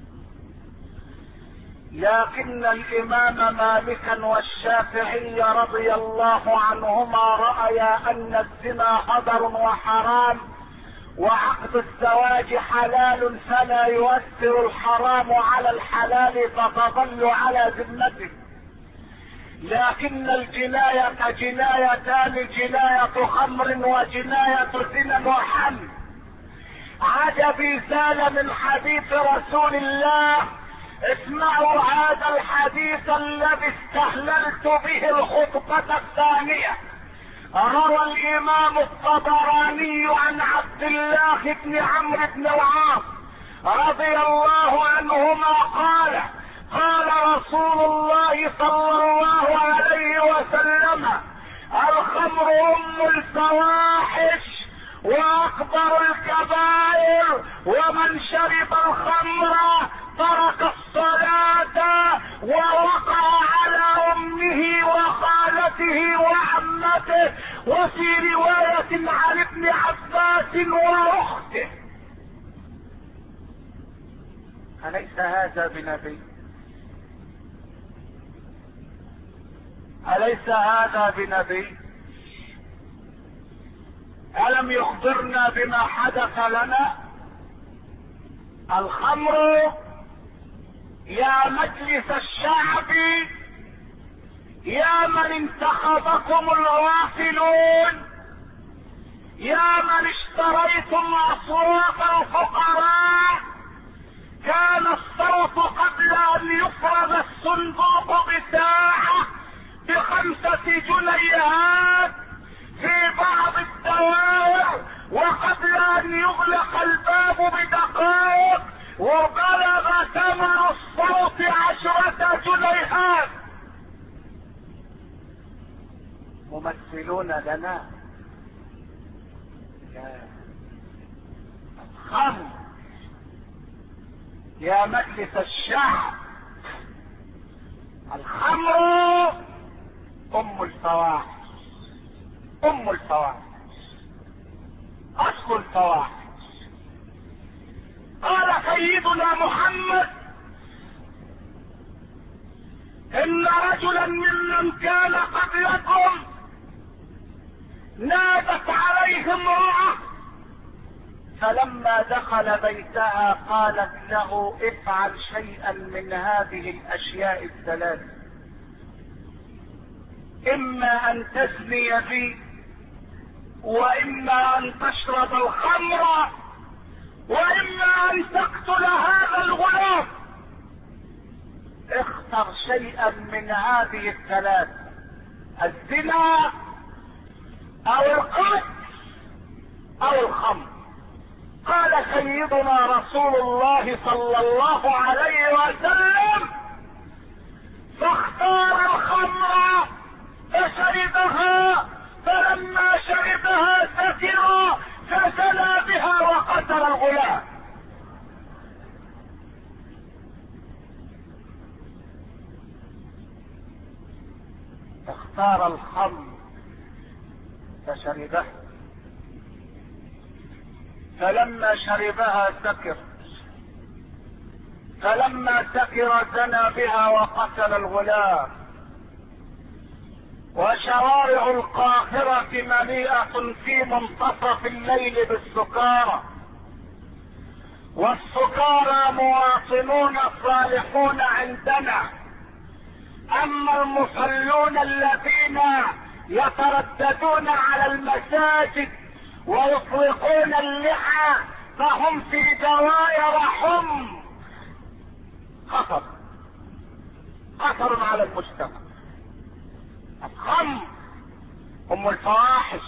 لكن الامام مالكا والشافعي رضي الله عنهما رأيا ان الزنا قدر وحرام، وعقد الزواج حلال، فلا يؤثر الحرام على الحلال فتظل على ذمته. لكن الجناية جنايتان: جناية خمر وجناية زنا وحمل. عجبي زال من حديث رسول الله. اسمعوا هذا الحديث الذي استهللت به الخطبة الثانية. روى الامام الطبراني عن عبد الله بن عمرو بن العاص رضي الله عنهما قال: قال رسول الله صلى الله عليه وسلم: الخمر ام الفواحش واكبر الكبائر، ومن شرب الخمر ترك الصلاة ووقع على امه وخالته وعمته، وفي رواية عن ابن عباس واخته. أليس هذا بنبي؟ أليس هذا بنبي؟ ألم يخبرنا بما حدث لنا؟ الخمر يا مجلس الشعب، يا من انتخبكم الغافلون، يا من اشتريتم اصوات الفقراء. كان الصوت قبل ان يفرز الصندوق بساعة ب5 جنيهات في بعض الدوائر، وقبل ان يغلق الباب بدقائق، وبلغ ثمن الصوت 10 جنيهات. ممثلون لنا الخمر يا مجلس الشعب. الخمر ام الفواحش، ام الفواحش. اصل الفواحش. قال سيدنا محمد: ان رجلا ممن كان قبلكم نادت عليه امرأة، فلما دخل بيتها قالت له: افعل شيئا من هذه الاشياء الثلاث: اما ان تزني بي، واما ان تشرب الخمر، واما ان تقتل هذا الغلام. اختر شيئا من هذه الثلاث: الزنا او القتل او الخمر. قال سيدنا رسول الله صلى الله عليه وسلم: فاختار الخمر فشربها، فلما شربها سكر فزنى بها وقتل الغلام. اختار الخمر فشربها، فلما شربها سكر، فلما سكر زنى بها وقتل الغلام. وشوارع القاهرة مليئة في منتصف الليل بالسكارى، والسكارى مواطنون صالحون عندنا، اما المصلون الذين يترددون على المساجد ويطلقون اللحى فهم في دوائر حم. خطر على المجتمع. الخمر ام الفواحش،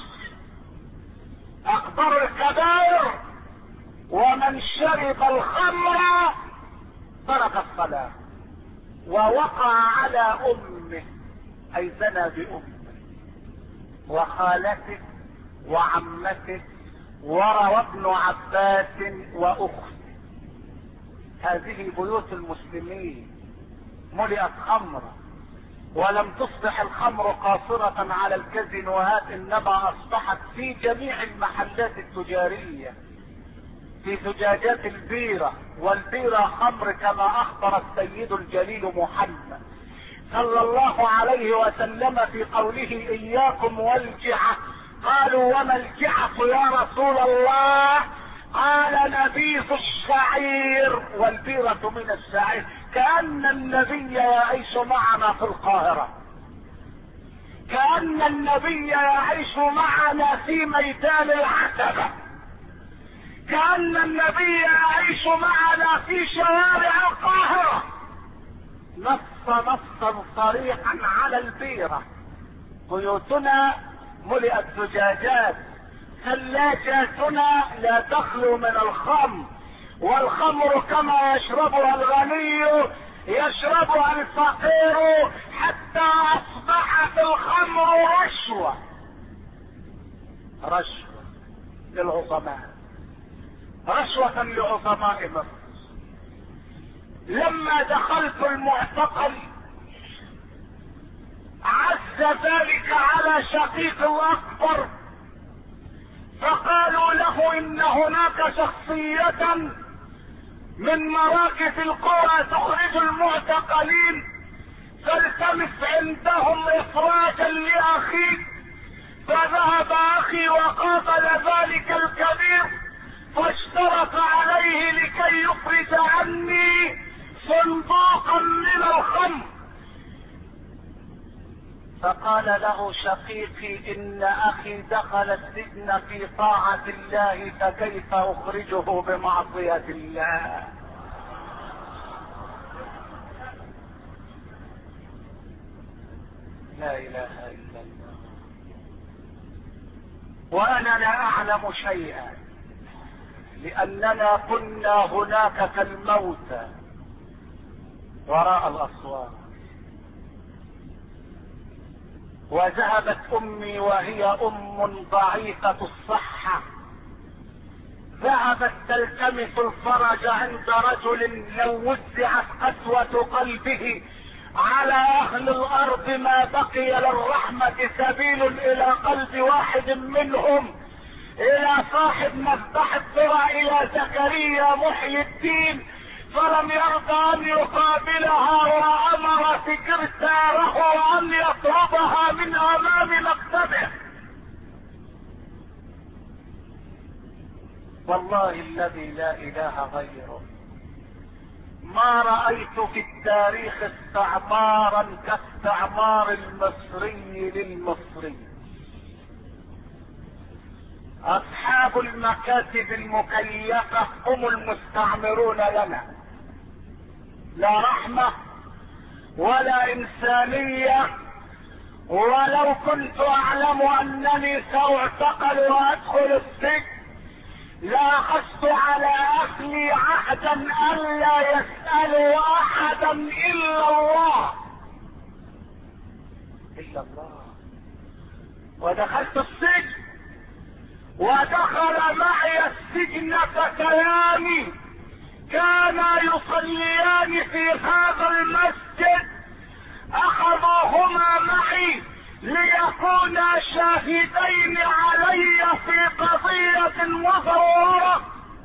اكبر الكبائر، ومن شرب الخمر ترك الصلاة ووقع على امه، اي زنى بامه وخالته وعمته، وروى ابن عباس واخته. هذه بيوت المسلمين ملئت خمرا، ولم تصبح الخمر قاصرة على الكازينوهات، انما اصبحت في جميع المحلات التجارية، في زجاجات البيرة، والبيرة خمر كما اخبر السيد الجليل محمد صلى الله عليه وسلم في قوله: اياكم والجعة. قالوا: وما الجعة يا رسول الله؟ قال: نبيذ الشعير، والبيرة من الشعير. كأن النبي يعيش معنا في القاهرة، كأن النبي يعيش معنا في ميدان العتبة، كأن النبي يعيش معنا في شوارع القاهرة. نصا صريحا على البيرة. بيوتنا ملئت زجاجات، ثلاجاتنا لا تخلو من الخمر، والخمر كما يشربها الغني يشربها الفقير، حتى اصبحت الخمر رشوة للعظماء، رشوة لعظماء مصر. لما دخلت المعتقل عز ذلك على شقيق الاكبر، فقالوا له: ان هناك شخصية من مراكز القرى تخرج المعتقلين، فالتمس عندهم افراجا لاخيك. فذهب اخي وقابل ذلك الكبير، فاشترط عليه لكي يخرج عني صندوقا من الخمر. فقال له شقيقي: ان اخي دخل السجن في طاعة الله، فكيف اخرجه بمعصية الله؟ لا اله الا الله. وانا لا اعلم شيئا، لاننا كنا هناك كالموتى وراء الاسوار. وذهبت امي وهي ام ضعيفة الصحة، ذهبت تلتمس الفرج عند رجل لو وزعت قسوة قلبه على اهل الارض ما بقي للرحمة سبيل الى قلب واحد منهم الى صاحب مفتاح الذرة الى زكريا محي الدين، فلم يرضى ان يقابلها وامر سكرتاره ان يطردها من امام مكتبه. والله الذي لا اله غيره ما رأيت في التاريخ استعمارا كاستعمار المصري للمصري. اصحاب المكاتب المكيفة هم المستعمرون لنا، لا رحمة ولا انسانية. ولو كنت اعلم انني ساعتقل وادخل السجن لاخذت على اهلي عهدا الا يسألوا احدا الا الله الا الله. ودخلت السجن ودخل معي السجن فتيان كانا يصليان في هذا المسجد، اخذوهما معي ليكونا شاهدين علي في قضية وضرورة.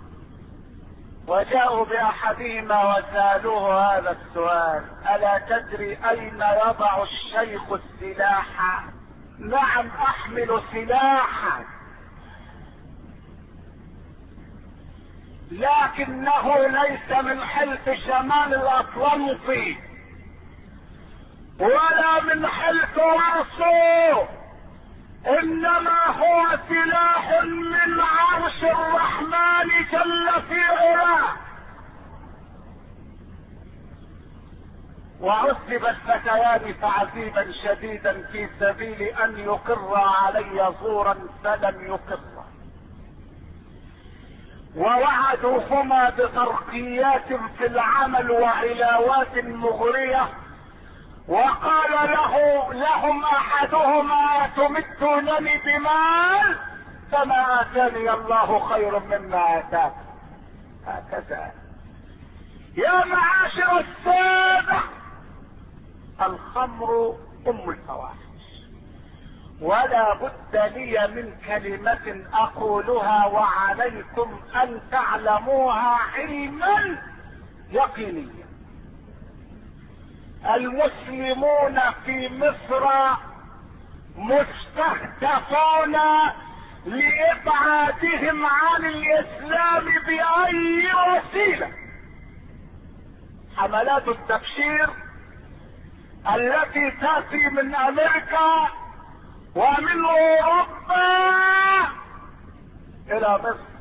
وجاءوا باحدهما وسألوه هذا السؤال: الا تدري اين يضع الشيخ السلاح؟ نعم احمل سلاحا، لكنه ليس من حلف شمال الاطلنطي ولا من حلف وارسو، انما هو سلاح من عرش الرحمن جل في علاه. وعذب الفتيان تعذيبا شديدا في سبيل ان يقر علي زورا فلم يقر، ووعدوهما بترقيات في العمل وعلاوات مغرية. وقال لهم احدهما: تمدونني بمال فما اتاني الله خير مما اتاكم. هكذا يا معاشر السادة، الخمر ام الفواحش، ولا بد لي من كلمة اقولها وعليكم ان تعلموها علما يقينيا. المسلمون في مصر مستهدفون لابعادهم عن الاسلام باي وسيلة. حملات التبشير التي تاتي من امريكا ومن اوروبا الى مصر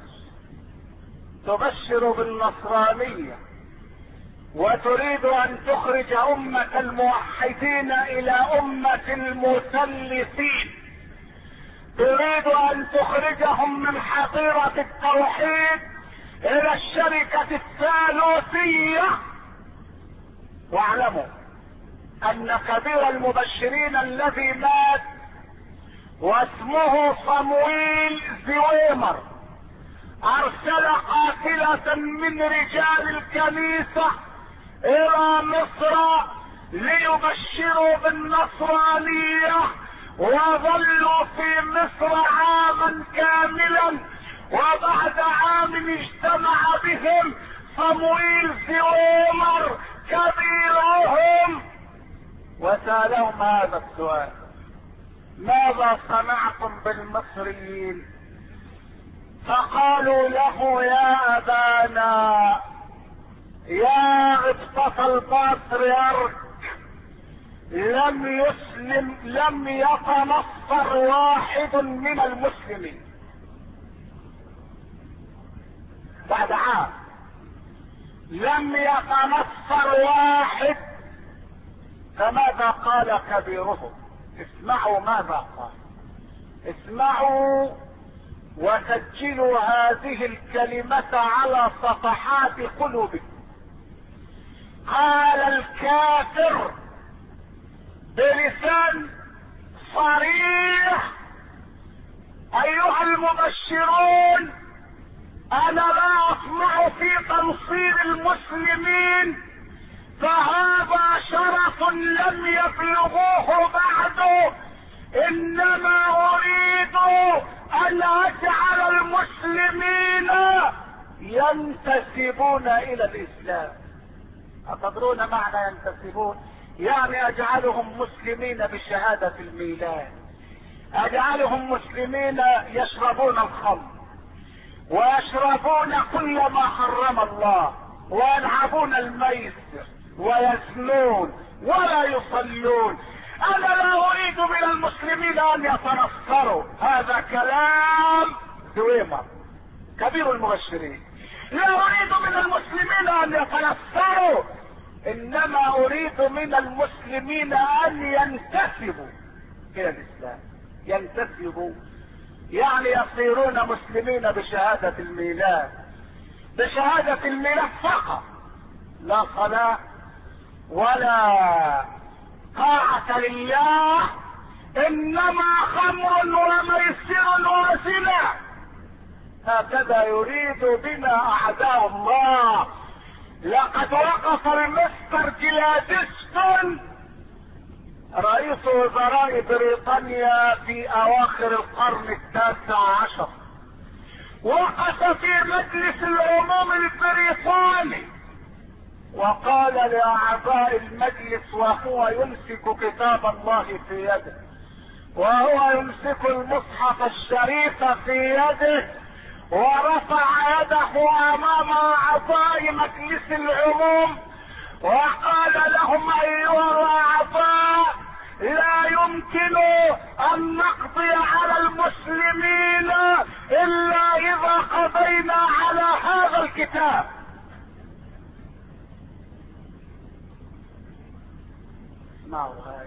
تبشر بالنصرانية وتريد ان تخرج امة الموحدين الى امة المثلثين، تريد ان تخرجهم من حظيرة التوحيد الى الشركة الثالوثية. واعلموا ان كبير المبشرين الذي مات واسمه صمويل زويمر ارسل قافلة من رجال الكنيسة الى مصر ليبشروا بالنصرانية، وظلوا في مصر عاما كاملا. وبعد عام اجتمع بهم صمويل زويمر كبيرهم وسألهم هذا السؤال: ماذا صنعتم بالمصريين؟ فقالوا له: يا ابانا، يا غبطة البطريرك، لم يتنصر واحد من المسلمين. بعد عام لم يتنصر واحد. فماذا قال كبيرهم؟ اسمعوا ماذا قال، اسمعوا وسجلوا هذه الكلمة على صفحات قلوبكم. قال الكافر بلسان صريح: ايها المبشرون، انا لا اطمع في تنصير المسلمين، فهذا شرف لم يبلغوه بعد، انما اريد ان اجعل المسلمين ينتسبون الى الاسلام. أتدرون معنى ينتسبون؟ يعني اجعلهم مسلمين بشهادة الميلاد، اجعلهم مسلمين يشربون الخمر ويشربون كل ما حرم الله ويلعبون الميسر ويزنون ولا يصلون. انا لا اريد من المسلمين ان يتنصروا، هذا كلام دويمر كبير المبشرين. لا اريد من المسلمين ان يتنصروا، انما اريد من المسلمين ان ينتسبوا الى الاسلام. ينتسبوا يعني يصيرون مسلمين بشهادة الميلاد، بشهادة الميلاد فقط، لا صلاة ولا طاعة لله، انما خمر وميسر وزنا. هكذا يريد بنا اعداء الله. لقد وقف المستر جلادستون رئيس وزراء بريطانيا في اواخر القرن 19، وقف في مجلس العموم البريطاني وقال لاعضاء المجلس وهو يمسك كتاب الله في يده وهو يمسك المصحف الشريف في يده، ورفع يده امام اعضاء مجلس العموم وقال لهم ايها الاعضاء، لا يمكن ان نقضي على المسلمين الا اذا قضينا على هذا الكتاب. اسمعوا هاي،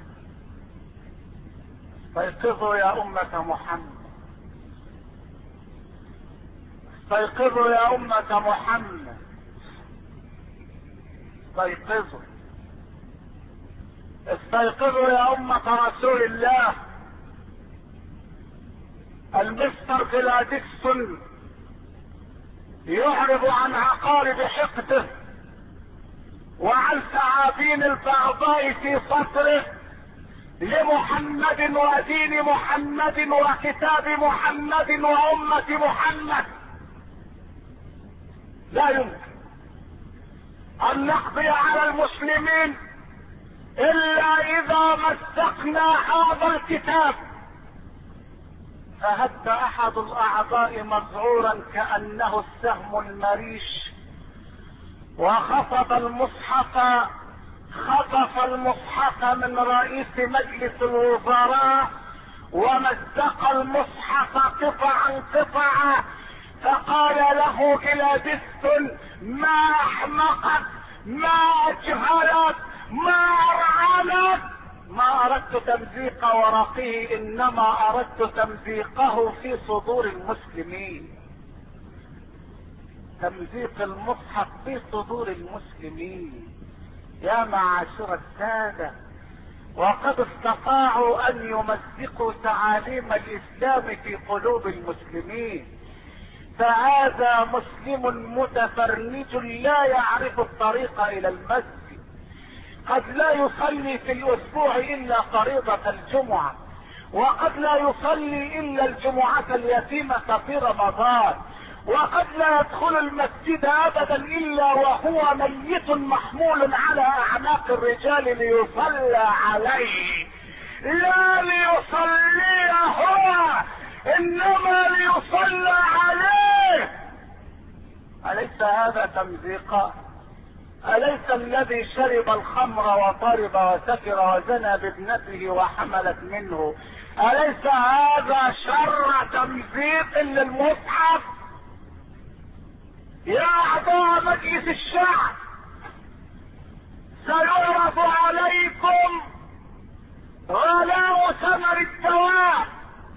استيقظوا يا امة محمد، استيقظوا يا امة محمد، استيقظوا، استيقظوا يا امة رسول الله. المستر جلادستون يعرض عن عقارب حقده وعن ثعابين البغضاء في صدره لمحمد ودين محمد وكتاب محمد وامة محمد. لا يمكن ان نقضي على المسلمين الا اذا مسكنا هذا الكتاب. فهد احد الاعضاء مذعورا كانه السهم المريش وخطف المصحف، خطف المصحف من رئيس مجلس الوزراء ومزق المصحف قطعا قطعا، فقال له جلادستون: ما احمقك، ما اجهلك، ما ارعنك. ما اردت تمزيق ورقه، انما اردت تمزيقه في صدور المسلمين، تمزيق المصحف في صدور المسلمين. يا معاشر السادة، وقد استطاعوا ان يمزقوا تعاليم الاسلام في قلوب المسلمين. فهذا مسلم متفرنج لا يعرف الطريق الى المسجد، قد لا يصلي في الاسبوع الا فريضة الجمعة، وقد لا يصلي الا الجمعة اليتيمة في رمضان، وقد لا يدخل المسجد ابدا الا وهو ميت محمول على اعناق الرجال ليصلى عليه، لا ليصلي هو انما ليصلى عليه. اليس هذا تمزيقا؟ اليس الذي شرب الخمر وطرب وسكر وزنى بابنته وحملت منه، اليس هذا شر تمزيق للمصحف؟ يا اعضاء مجلس الشعب، سيعرض عليكم غلاء ثمر الدواء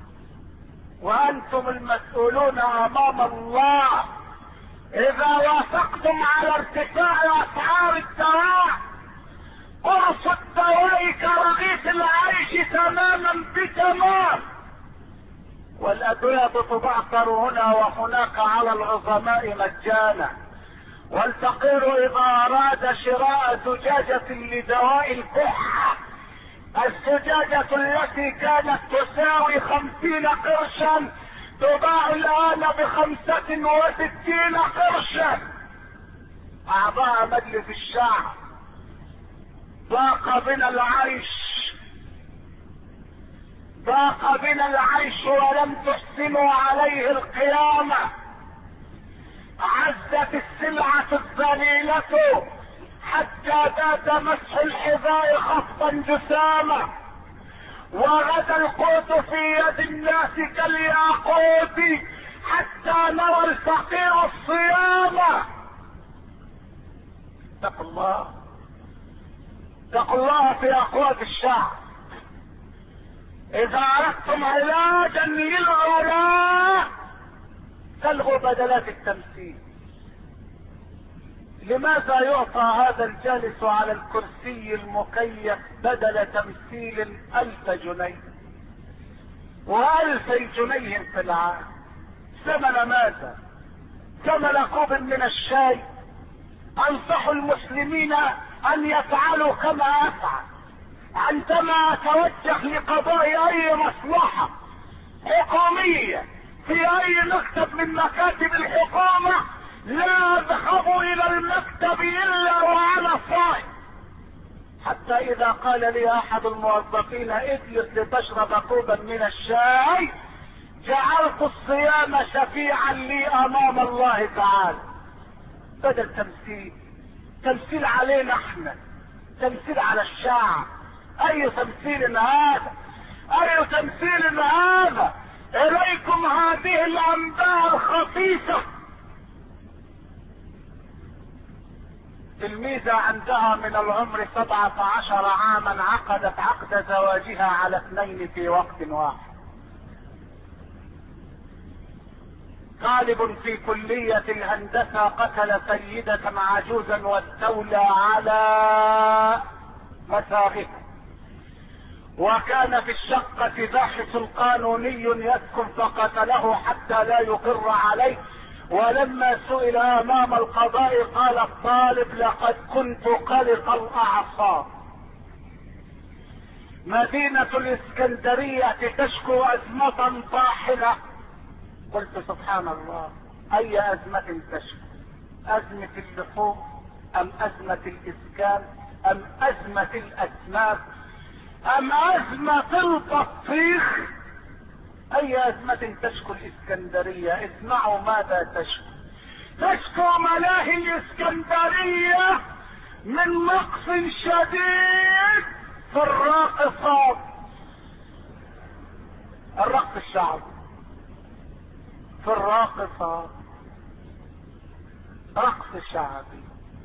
وانتم المسؤولون امام الله. اذا وافقتم على ارتفاع اسعار الدواء، قرص الدواء كرغيف العيش تماما بتمام، والادوية تبعثر هنا وهناك على العظماء مجانا. والفقير اذا اراد شراء زجاجة لدواء الكحة، الزجاجة التي كانت تساوي 50 قرشا تباع الآن ب65 قرشا. أعضاء مجلس الشعب، ضاق بنا العيش، ضاق بنا العيش ولم تحسنوا عليه القيامة. عزت السلعة الذليلة حتى بات مسح الحذاء خفضا جساما، وغدا القوت في يد الناس كالياقوت حتى نرى الفقير الصيام. اتقوا الله، اتقوا الله في اقوات الشعب. اذا اردتم علاجا للعراة تلغوا بدلات التمثيل. لماذا يعطى هذا الجالس على الكرسي المكيف بدل تمثيل 1000 جنيه و2000 جنيه في العام؟ ثمن ماذا؟ ثمن كوب من الشاي. انصح المسلمين ان يفعلوا كما افعل. عندما اتوجه لقضاء اي مصلحة حكومية في اي مكتب من مكاتب الحكومة لا اذهب الى المكتب الا وانا صائم. حتى اذا قال لي احد الموظفين اجلس لتشرب كوبا من الشاي جعلت الصيام شفيعا لي امام الله تعالى. بدل تمثيل، تمثيل علينا احنا، تمثيل على الشعب. اي تمثيل هذا؟ اي تمثيل هذا؟ اليكم هذه الانباء الخفيفة. تلميذة عندها من العمر 17 عاما عقدت عقد زواجها على 2 في وقت واحد. طالب في كلية الهندسة قتل سيدة عجوزا واستولى على مساغها، وكان في الشقة باحث قانوني يسكن فقتله حتى لا يقر عليه. ولما سئل امام القضاء قال الطالب لقد كنت قلق الاعصاب. مدينة الاسكندرية تشكو ازمة طاحنة. قلت سبحان الله، اي ازمة تشكو؟ ازمة اللحوم ام ازمة الاسكان ام ازمة الاسماك ام ازمة البطيخ؟ اي ازمة تشكو الاسكندرية؟ اسمعوا ماذا تشكو. تشكو ملاهي الاسكندرية من نقص شديد في الراقصات، الرقص الشعبي في الراقصات، رقص الشعبي.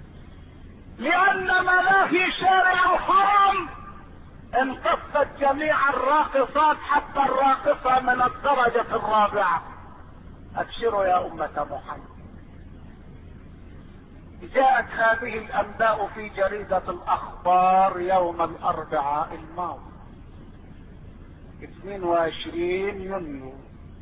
لان ملاهي شارع الحرم امتصت جميع الراقصات حتى الراقصة من الدرجة الرابعة. ابشروا يا امة محمد. جاءت هذه الانباء في جريدة الاخبار يوم الاربعاء الماضي 22 يونيو.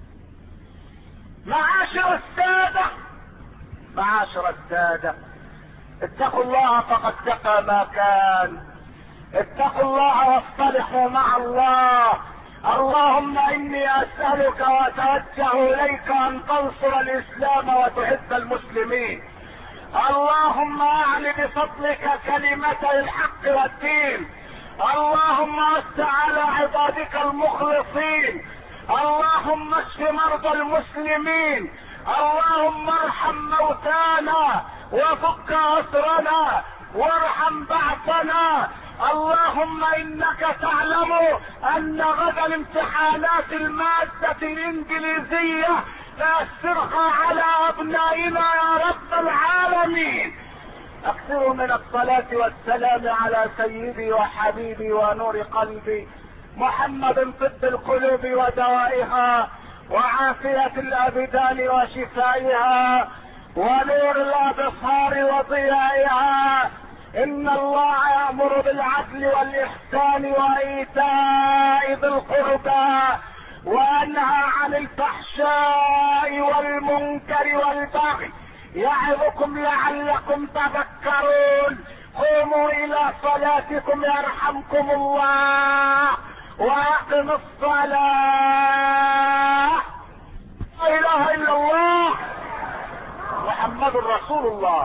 معاشر السادة، معاشر السادة، اتقوا الله فقد كفى ما كان. اتقوا الله واصطلحوا مع الله. اللهم اني اسألك واتوجه اليك ان تنصر الاسلام وتعز المسلمين. اللهم اعل بفضلك كلمتي الحق والدين. اللهم وسع على عبادك المخلصين. اللهم اشف مرضى المسلمين. اللهم ارحم موتانا وفك اسرنا وارحم بعثنا. اللهم انك تعلم ان غدا الامتحانات المادة الانجليزية فاسترها على ابنائنا يا رب العالمين. اكثروا من الصلاة والسلام على سيدي وحبيبي ونور قلبي محمد، طب القلوب ودوائها وعافية الابدان وشفائها ونور الابصار وضيائها. ان الله يأمر بالعدل والاحسان وايتاء ذي القربى وينهى عن الفحشاء والمنكر والبغي يعظكم لعلكم تذكرون. قوموا الى صلاتكم يرحمكم الله واقم الصلاة. اله الا الله محمد رسول الله.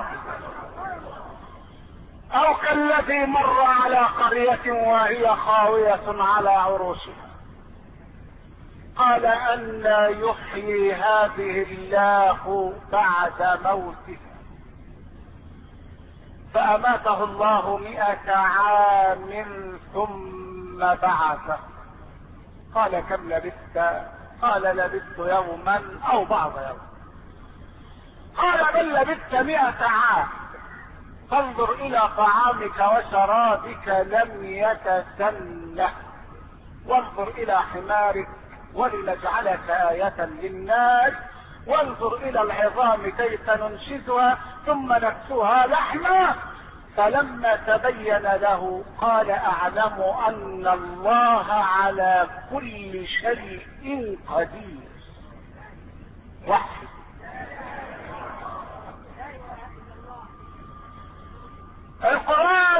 او كالذي مر على قرية وهي خاوية على عروشها قال أن يحيي هذه الله بعد موتها فأماته الله 100 عام ثم بعثه. قال كم لبثت؟ قال لبثت يوما أو بعض يوم. قال بل لبثت 100 عام. فانظر إلى طعامك وشرابك لم يتسنه، وانظر إلى حمارك ولنجعلك آية للناس، وانظر إلى العظام كيف ننشزها ثم نكسوها لحما. فلما تبين له قال أعلم أن الله على كل شيء قدير. وحي. القرآن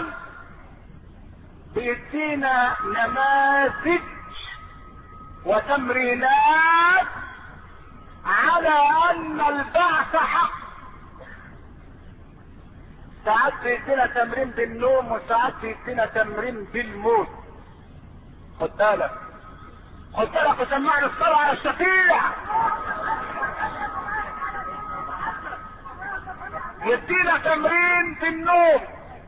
بيدينا نماذج وتمرينات على ان البعث حق. ساعات بيدينا تمرين بالنوم وساعات بيدينا تمرين بالموت. خد بالك خد بالك وسمعني الصلاة على الشفيع. يدينا تمرين بالنوم،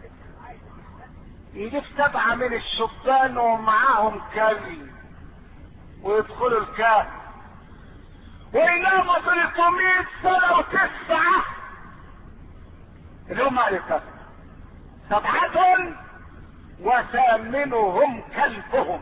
يجيب 7 من الشبان ومعاهم كلب ويدخلوا الكهف ويناموا 300 سنة و9 اللي هم اهل الكهف. 7 وثامنهم كلبهم.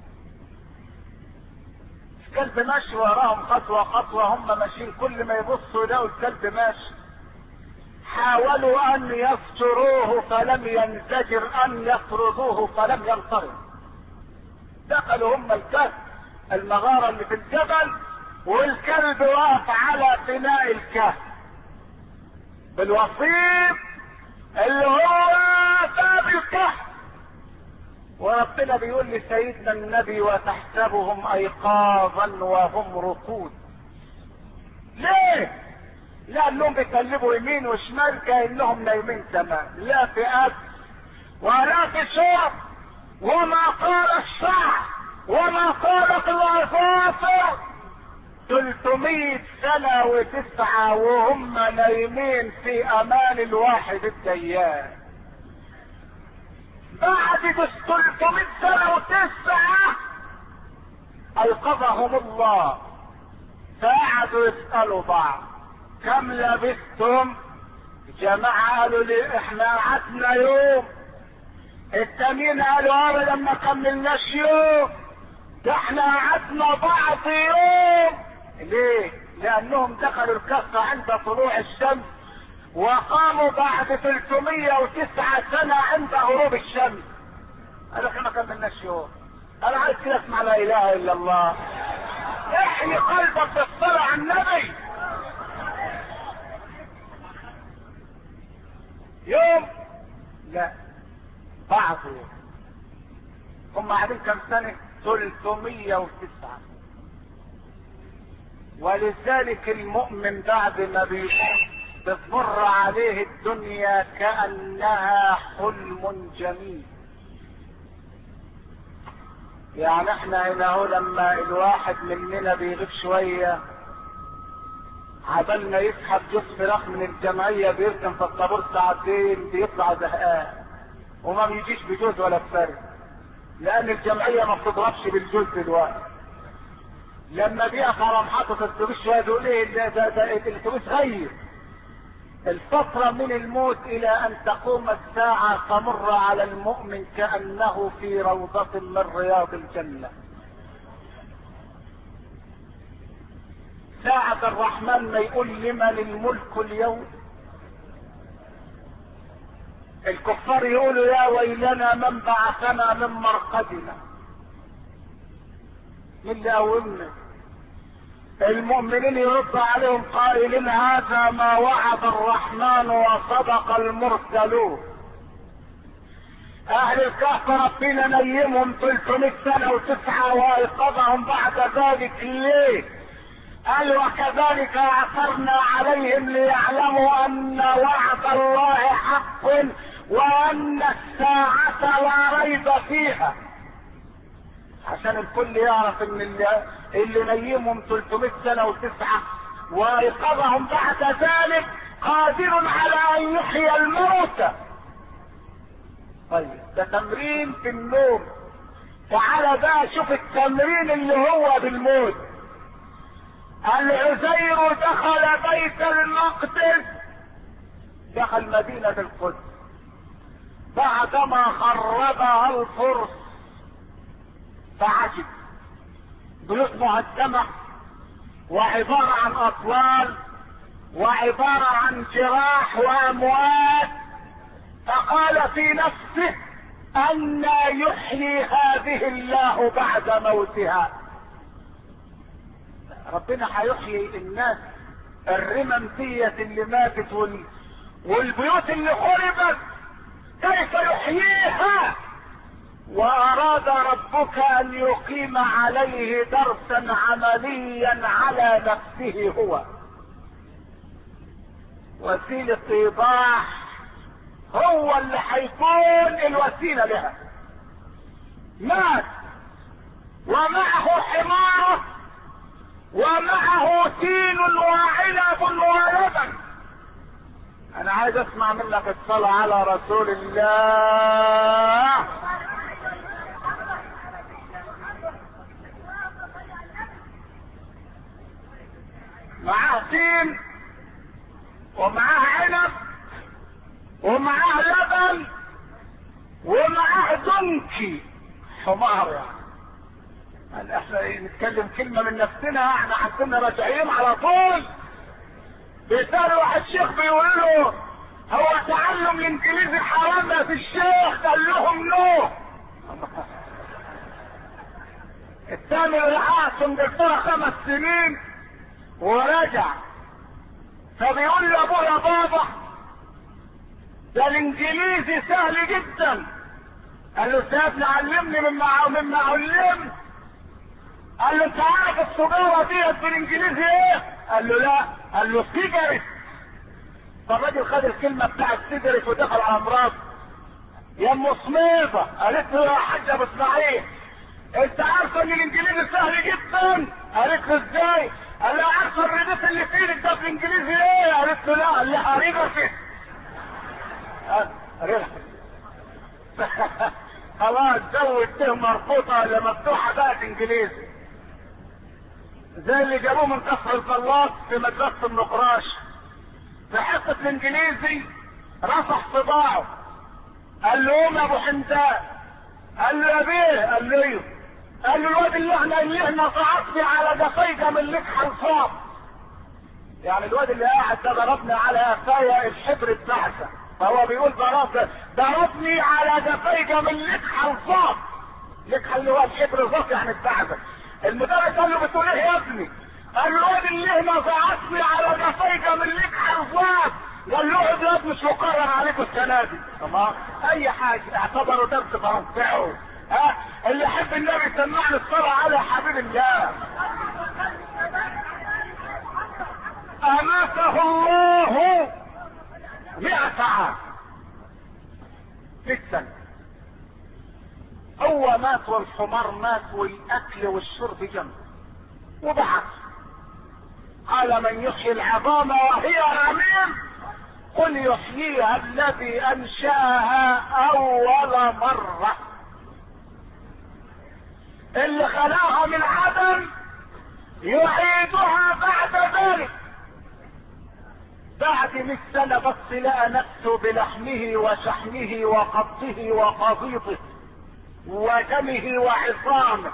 الكلب ماشي وراهم خطوة خطوة، هم ماشيين كل ما يبصوا يلاقوا الكلب ماشي. حاولوا ان يفجروه فلم ينزجر، ان يطردوه فلم ينطرد. دخلوا هم الكهف المغارة اللي في الجبل والكلب واقف على بناء الكهف بالوصيف اللي هو باب الكهف. وربنا بيقول لسيدنا النبي وتحسبهم ايقاظا وهم رقود. ليه؟ لانهم بيقلبوا يمين وشمال كانهم نايمين تمام، لا في اكل ولا في شرب وما قال الشعب وما قالت العصافر. 300 سنة و9 وهم نايمين في امان الواحد الديان. بعد 300 سنة و9 ايقظهم الله فقعدوا يسألوا بعض كم لبثتم؟ جماعة قالوا لي احنا قعدنا يوم. التانيين قالوا ابدا ما كملناش يوم، ده احنا قعدنا بعض يوم. ليه؟ لانهم دخلوا الكهف عند طلوع الشمس وقاموا بعد 309 سنة عند غروب الشمس. قالوا احنا ما كملناش يوم. انا عايز كده اسمع لا اله الا الله. احيي قلبك بالصلاة على النبي. يوم؟ لا، بعض يوم. هم قاعدين كم سنة؟ 309. ولذلك المؤمن بعد ما بتمر عليه الدنيا كأنها حلم جميل. يعني احنا هنا هو لما الواحد مننا بيغيب شوية عبال ما يسحب جوز فراخ من الجمعية بيركن في الطابور ساعتين بيطلع زهقان وما بيجيش بجوز ولا بفرق، لان الجمعية ما بتضربش بالجوز دلوقتي. لما بيقف على محطة الاتوبيس شوية يقول ايه ده الاتوبيس غير. الفترة من الموت الى ان تقوم الساعة تمر على المؤمن كأنه في روضة من رياض الجنة. ساعة الرحمن ما يقول لمن الملك اليوم، الكفار يقولوا يا ويلنا من بعثنا من مرقدنا، من اللي قومنا. المؤمنين يرد عليهم قائلين هذا ما وعد الرحمن وصدق المرسلون. اهل الكهف ربنا نيمهم 300 سنة و9 وايقظهم بعد ذلك. ليه؟ قال وكذلك اعثرنا عليهم ليعلموا ان وعد الله حق وان الساعة لا ريب فيها، عشان الكل يعرف ان اللي نيمهم 300 سنة وتسعة وايقظهم بعد ذلك قادر على ان يحيي الموتى. طيب ده تمرين في النوم، تعالى بقى شوف التمرين اللي هو بالموت. العزير دخل بيت المقدس، دخل مدينة القدس بعدما خربها الفرس، فعجب، بيوت مهدمة وعبارة عن اطفال وعبارة عن جراح واموات، فقال في نفسه أن يحيي هذه الله بعد موتها. ربنا هيحيي الناس الرمم ديت اللي ماتت والبيوت اللي خربت، كيف يحييها؟ وأراد ربك أن يقيم عليه درسا عمليا على نفسه هو، وسيلة ايضاح هو اللي هيكون الوسيلة لها. مات ومعه حماره ومعه تين وعنب ولبن. انا عايز اسمع منك الصلاة على رسول الله. معاه تين ومعاه عنب ومعاه لبن ومعاه دنكي حمار. يعني احنا نتكلم كلمة من نفسنا، احنا عندنا راجعين على طول. بيسأل واحد شيخ بيقول له هو تعلم الانجليزي حرام يا في الشيخ؟ قال لهم نو. الثاني راح في انجلترا 5 سنين ورجع، فبيقول له ابوه يا بابا ده الانجليزي سهل جدا. قال له سيبني علمني مما علمت. قال له انت عارف الصباوة ديت بالانجليزي ايه؟ قال له لا. قال له سيجرت. فالراجل خد الكلمة بتاعت سيجرت ودخل على مراته، يا ام صميطة. قالت له يا حاج ابو اسماعيل انت عارفه ان الانجليزي سهل جدا؟ قالت له ازاي؟ قال له عارفه الرديف اللي في ايدك ده بالانجليزي ايه؟ قالت له لا. قال لها ريجرفت. خلاص زود ته مربوطه ولا مفتوحه بقت انجليزي، زي اللي جابوه من كفر البلاط في مدرسه النقراش في حصه الانجليزي، رفع صباعه قال له قوم يا ابو حمدان. قال له يا بيه. قال له ايوه. قال له الواد اللي احنا قلنا صعدني على دقيقه من لك حلصاب. يعني الواد اللي قاعد ده ضربني على قفايا الحبر البعثه، فهو بيقول ضربني على دقيقه من لك حلصاب. لك اللي هو الحبر ظبط يعني البعثه. المدرس قال له بتقول ايه يا ابني؟ قال له الواد اللي هنا صعدني على دقيقه من لك حلصاب. قال له الواد مش مقرر عليكم السنه دي. تمام اي حاجه اعتبروا درس فرنساوي. اللي يحب النبي سمعني الصلاة على حبيب الله. اماته الله 100 عام. 100 سنة. هو مات والحمار مات والاكل والشرب جنب وبعث. قال من يحيي العظام وهي رميم قل يحييها الذي انشاها اول مرة. اللي خلاها من عدم يعيدها بعد ذلك. بعد 100 سنة بس لقى نفسه بلحمه وشحمه وقبضه وقبيضه ودمه وعظامه.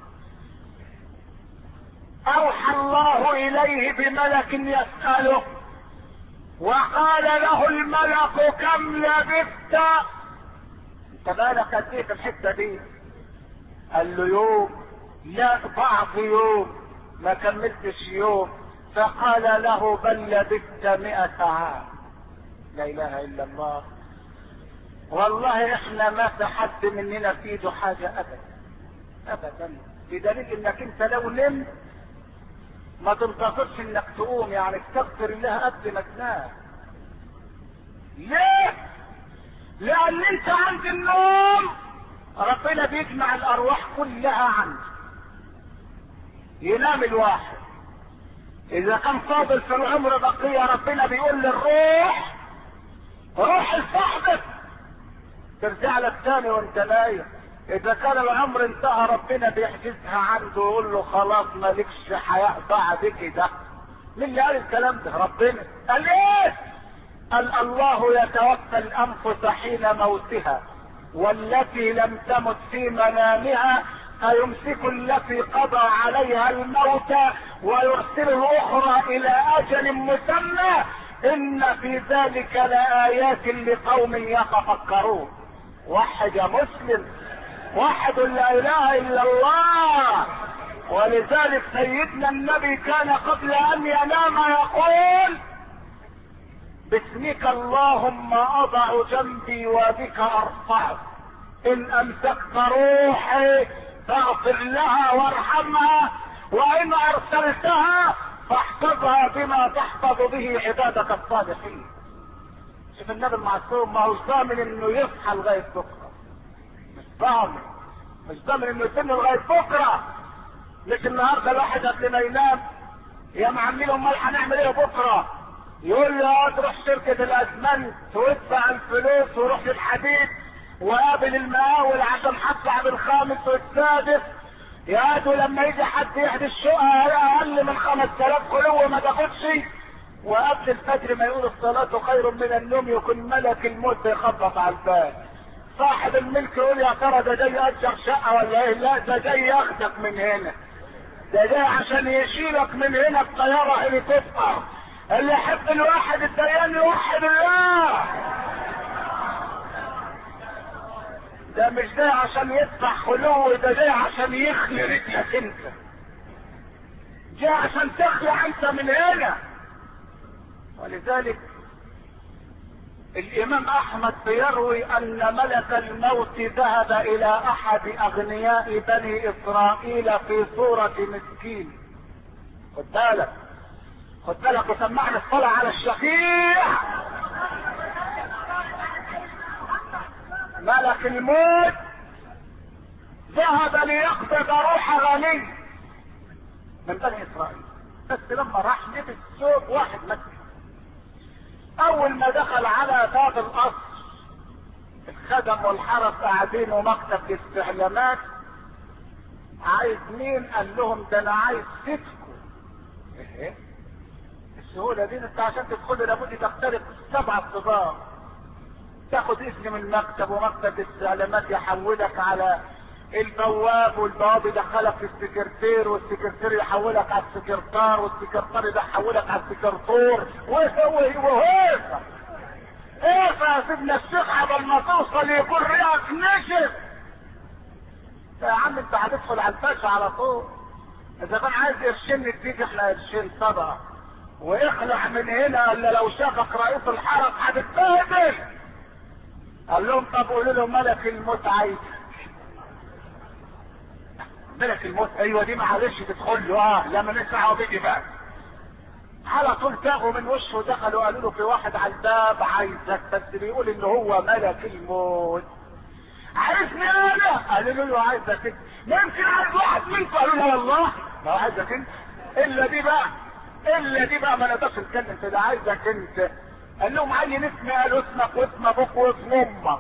اوحى الله اليه بملك يسأله وقال له الملك كم لبثت؟ انت بالك قد ايه في الحته دي؟ قال له يوم. لا ضعف يوم، ما كملتش يوم. فقال له بل لبثت 100 عام. لا اله الا الله. والله احنا ما في حد مننا في ايده حاجه ابدا ابدا، بدليل انك انت لو نمت ما تنتظرش انك تقوم، يعني استغفر الله قبل ما تنام. ليه؟ لان انت عند النوم ربنا بيجمع الارواح كلها عنك. ينام الواحد، اذا كان فاضل في العمر بقية ربنا بيقول للروح روح لصاحبك ترجع لك تاني وانت نايم. اذا كان العمر انتهى ربنا بيحجزها عنده ويقول له خلاص مالكش حياة بعد كده. مين اللي قال الكلام ده؟ ربنا. قال ايه؟ قال الله يتوفى الانفس حين موتها والتي لم تمت في منامها فيمسك التي قضى عليها الموت ويرسل الاخرى الى اجل مسمى ان في ذلك لآيات لقوم يتفكرون. وحد يا مسلم، وحد لا اله الا الله. ولذلك سيدنا النبي كان قبل ان ينام يقول باسمك اللهم اضع جنبي وبك ارفعه ان امسكت روحي فاغفر لها وارحمها وان ارسلتها فاحفظها بما تحفظ به عبادك الصالحين. شوف النبي المعصوم ما هوش ضامن انه يصحى لغايه بكره، مش ضامن انه يتم لغايه بكره. مش النهارده الواحد قبل ما ينام يا معلمين امال هنعمل ايه بكره؟ يقول له تروح شركه الاسمنت وادفع الفلوس وروح للحديد وقابل المقاول عشان هدفع بالخامس والسادس. يا دو لما يجي حد يحدي الشقه اقل من 5000 كيلو ما تاخدش. وقبل الفجر ما يقول الصلاه خير من النوم يكون ملك الموت يخبط على الباب. صاحب الملك يقول يا ترى ده جاي يأجر شقه ولا ايه؟ لا ده جاي ياخدك من هنا، ده جاي عشان يشيلك من هنا الطياره هليكوبتر. اللي يحب الواحد الديان يوحد الله. ده مش جاي عشان يدفع خلو، ده جاي عشان يخلي رجلك انت، جاي عشان تخلع انت من هنا. ولذلك الامام احمد بيروي ان ملك الموت ذهب الى احد اغنياء بني اسرائيل في صورة مسكين. خد بالك وسمعنا الصلاة على الشفيع. ملك الموت ذهب ليقبض روح غني من بني اسرائيل، بس لما راح لبس ثوب واحد مسكين. اول ما دخل على باب القصر الخدم والحرس قاعدين ومكتب الاستعلامات. عايز مين؟ قال لهم ده انا عايز سيدكم. ايه السهولة دي؟ انت عشان تدخل لابد تخترق 7 صباغ، تاخد اذن من المكتب ومكتب الاستعلامات يحولك على البواب والبواب يدخلك في السكرتير والسكرتير يحولك على السكرتار والسكرتار يحولك على السكرتور وهيك ايه يا سيدنا الشيخ قبل ما توصل يكون ريقك نشف. يا عم انت هتدخل على الباشا على طول. اذا كان عايز قرشين نديك احنا قرشين صدقه واخلع من هنا الا لو شافك رئيس الحرس هتتبهدل. قال لهم طب قولوا له ملك الموت عايز. ملك الموت ايوه دي معلش تدخل له لما نسمعه بيجي بقى على طول. تاغوا من وشه ودخلوا قالوا له في واحد على الباب عايزك، بس بيقول ان هو ملك الموت. عايزني انا؟ قالوا له عايزك انت. ممكن عايز واحد منكم؟ قالوا له والله ما عايزك انت. الا دي بقى ما نقدرش نتكلم كده، عايزك انت. قال لهم عين اسمي. قالوا اسمك واسم ابوك واسم امك.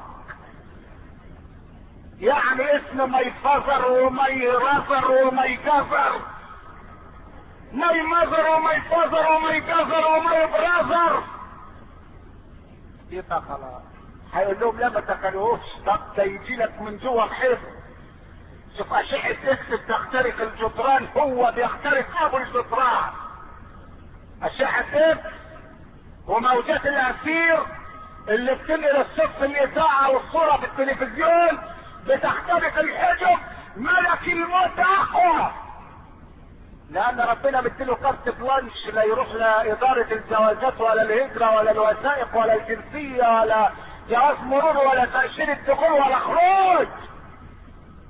يعني اسم ما يفزر وما يرفر وما يكفر، ما يمزر وما يفزر وما يكفر وما يبرزر. يبقى خلاص هيقول لهم لا ما تاكلوش. طب ده يجي لك من جوه الحيط. شوف اشعه اكس بتخترق الجدران، هو بيخترق ابو الجدران. اشعه اكس وموجات الاسير اللي بتنقل الصوت في الاذاعه والصوره في التلفزيون بتخترق الحجب. ملك الموت اقوى، لان ربنا مديله كارت بلانش لا يروح لا اداره الجوازات ولا الهجره ولا الوثائق ولا الجنسيه ولا جواز مرور ولا تاشيره دخول ولا خروج.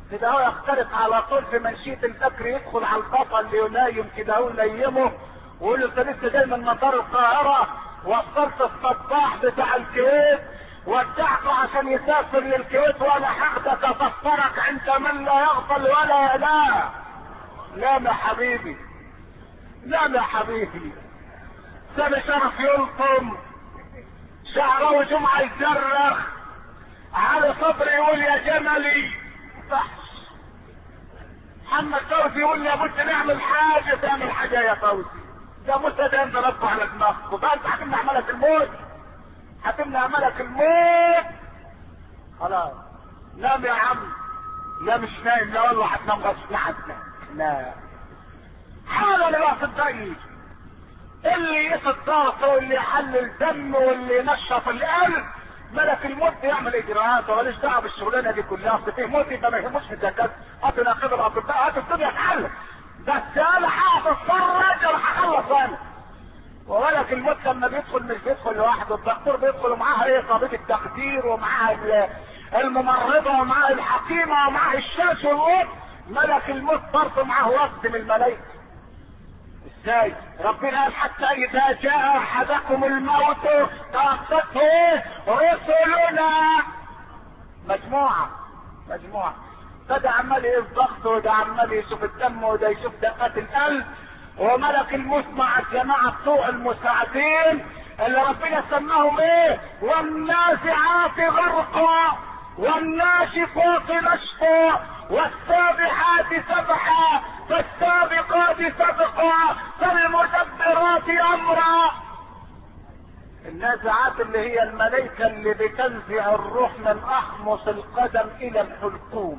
كده هو يخترق على طول في منشية الفكر، يدخل على البطل اللي ينايم كده هو ينيمه ويقول له انت لسه جاي من مطار القاهرة، وصلت الصباح بتاع الكويت ودعته عشان يسافر للكويت، وانا هاخدك افطرك عند من لا يغفل ولا ينام. لا يا حبيبي، لا يا حبيبي، سامي شرف يلطم شعره جمعة يجرخ على صدري يقول يا جملي صحش. محمد فوزي يقول لي لابد نعمل حاجة، تعمل حاجة يا فوزي، ده موسى ده انت ربه على دماغك، وبقى انت هتمنع ملك الموت، هتمنع ملك الموت. خلاص نام يا عم. لا مش نايم، لا والله هتنام غصب عنك. لا حاول الوقت الضيق اللي يقيس الضغط واللي يحلل الدم واللي ينشط القلب، ملك الموت يعمل اجراءات وماليش دعوه بالشغلانه دي كلها. اصل فيه موت يبقى ما يهموش في الدكاتره، هات ناخد الاطباء، هات الدنيا تحل، بس انا هقف اتفرج راح اخلص انا. وملك الموت لما بيدخل مش بيدخل لوحده، الدكتور بيدخل ومعاه ايه؟ طبيب التخدير ومعاه الممرضه ومعاه الحكيمه ومعاه الشاش والقط. ملك الموت برضه معاه وفد من الملائكه. ازاي؟ ربنا قال حتى اذا جاء احدكم الموت توفته ايه؟ رسلنا. مجموعة فده عمال يقيس ضغطه، وده عمال يشوف الدم، وده يشوف دقات القلب، وملك الموت مع الجماعة بتوع المساعدين اللي ربنا سماهم ايه؟ والنازعات غرقا والناشفات نشطا والسابحات سبحا فالسابقات سبقا فالمدبرات امرا. النازعات اللي هي الملائكة اللي بتنزع الروح من احمص القدم الى الحلقوم،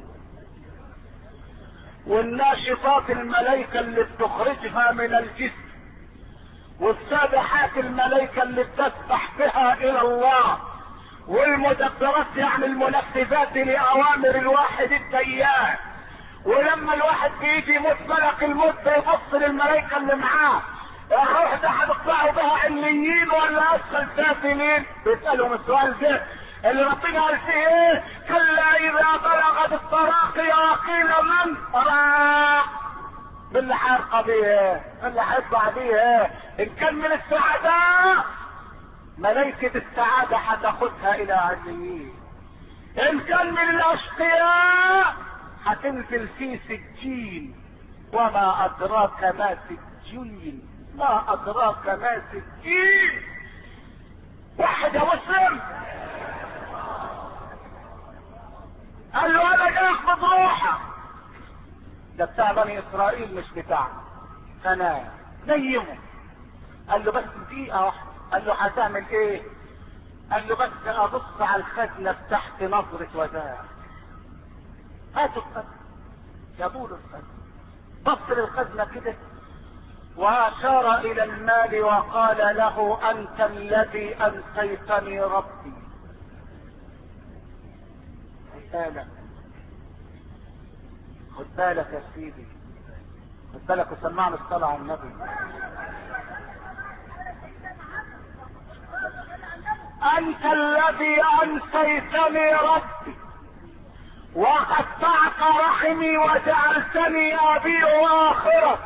والناشطات الملائكة اللي بتخرجها من الجسم، والسابحات الملائكة اللي بتسبح بها الى الله، والمدبرات يعني المنفذات لاوامر الواحد الديان. ولما الواحد بيجي يموت ملك الموت بيبص للملائكة اللي معاه، الروح ده هتطلعوا بها عليين ولا اسفل سافلين؟ بيسألهم السؤال ده اللي ربنا قال فيه ايه؟ كلا اذا بلغت التراقي وقيل من راق. باللي هيرقى بيه ايه؟ باللي هيطلع بيه ايه؟ ان كان من السعداء ملائكة السعادة هتاخدها الى عليين، ان كان من الاشقياء هتنزل فيه سجين. وما ادراك ما سجين، ما ادراك ما سجين. واحد يا مسلم قال له انا جاي اخبط روحك، ده بتاع بني اسرائيل مش بتاعنا، فانا نيمه. قال له بس دقيقة واحدة. قال له هتعمل ايه؟ قال له بس ابص على الخزنة تحت نظرة وداع. هاتوا الخزنة، جابوا له الخزنة، بص للخزنة كده واشار الى المال وقال له انت الذي انسيتني ربي. خد بالك يا سيدي، خد بالك وسمعنا الصلاة على النبي. انت الذي انسيتني ربي وقطعت رحمي وجعلتني ابيع اخرة.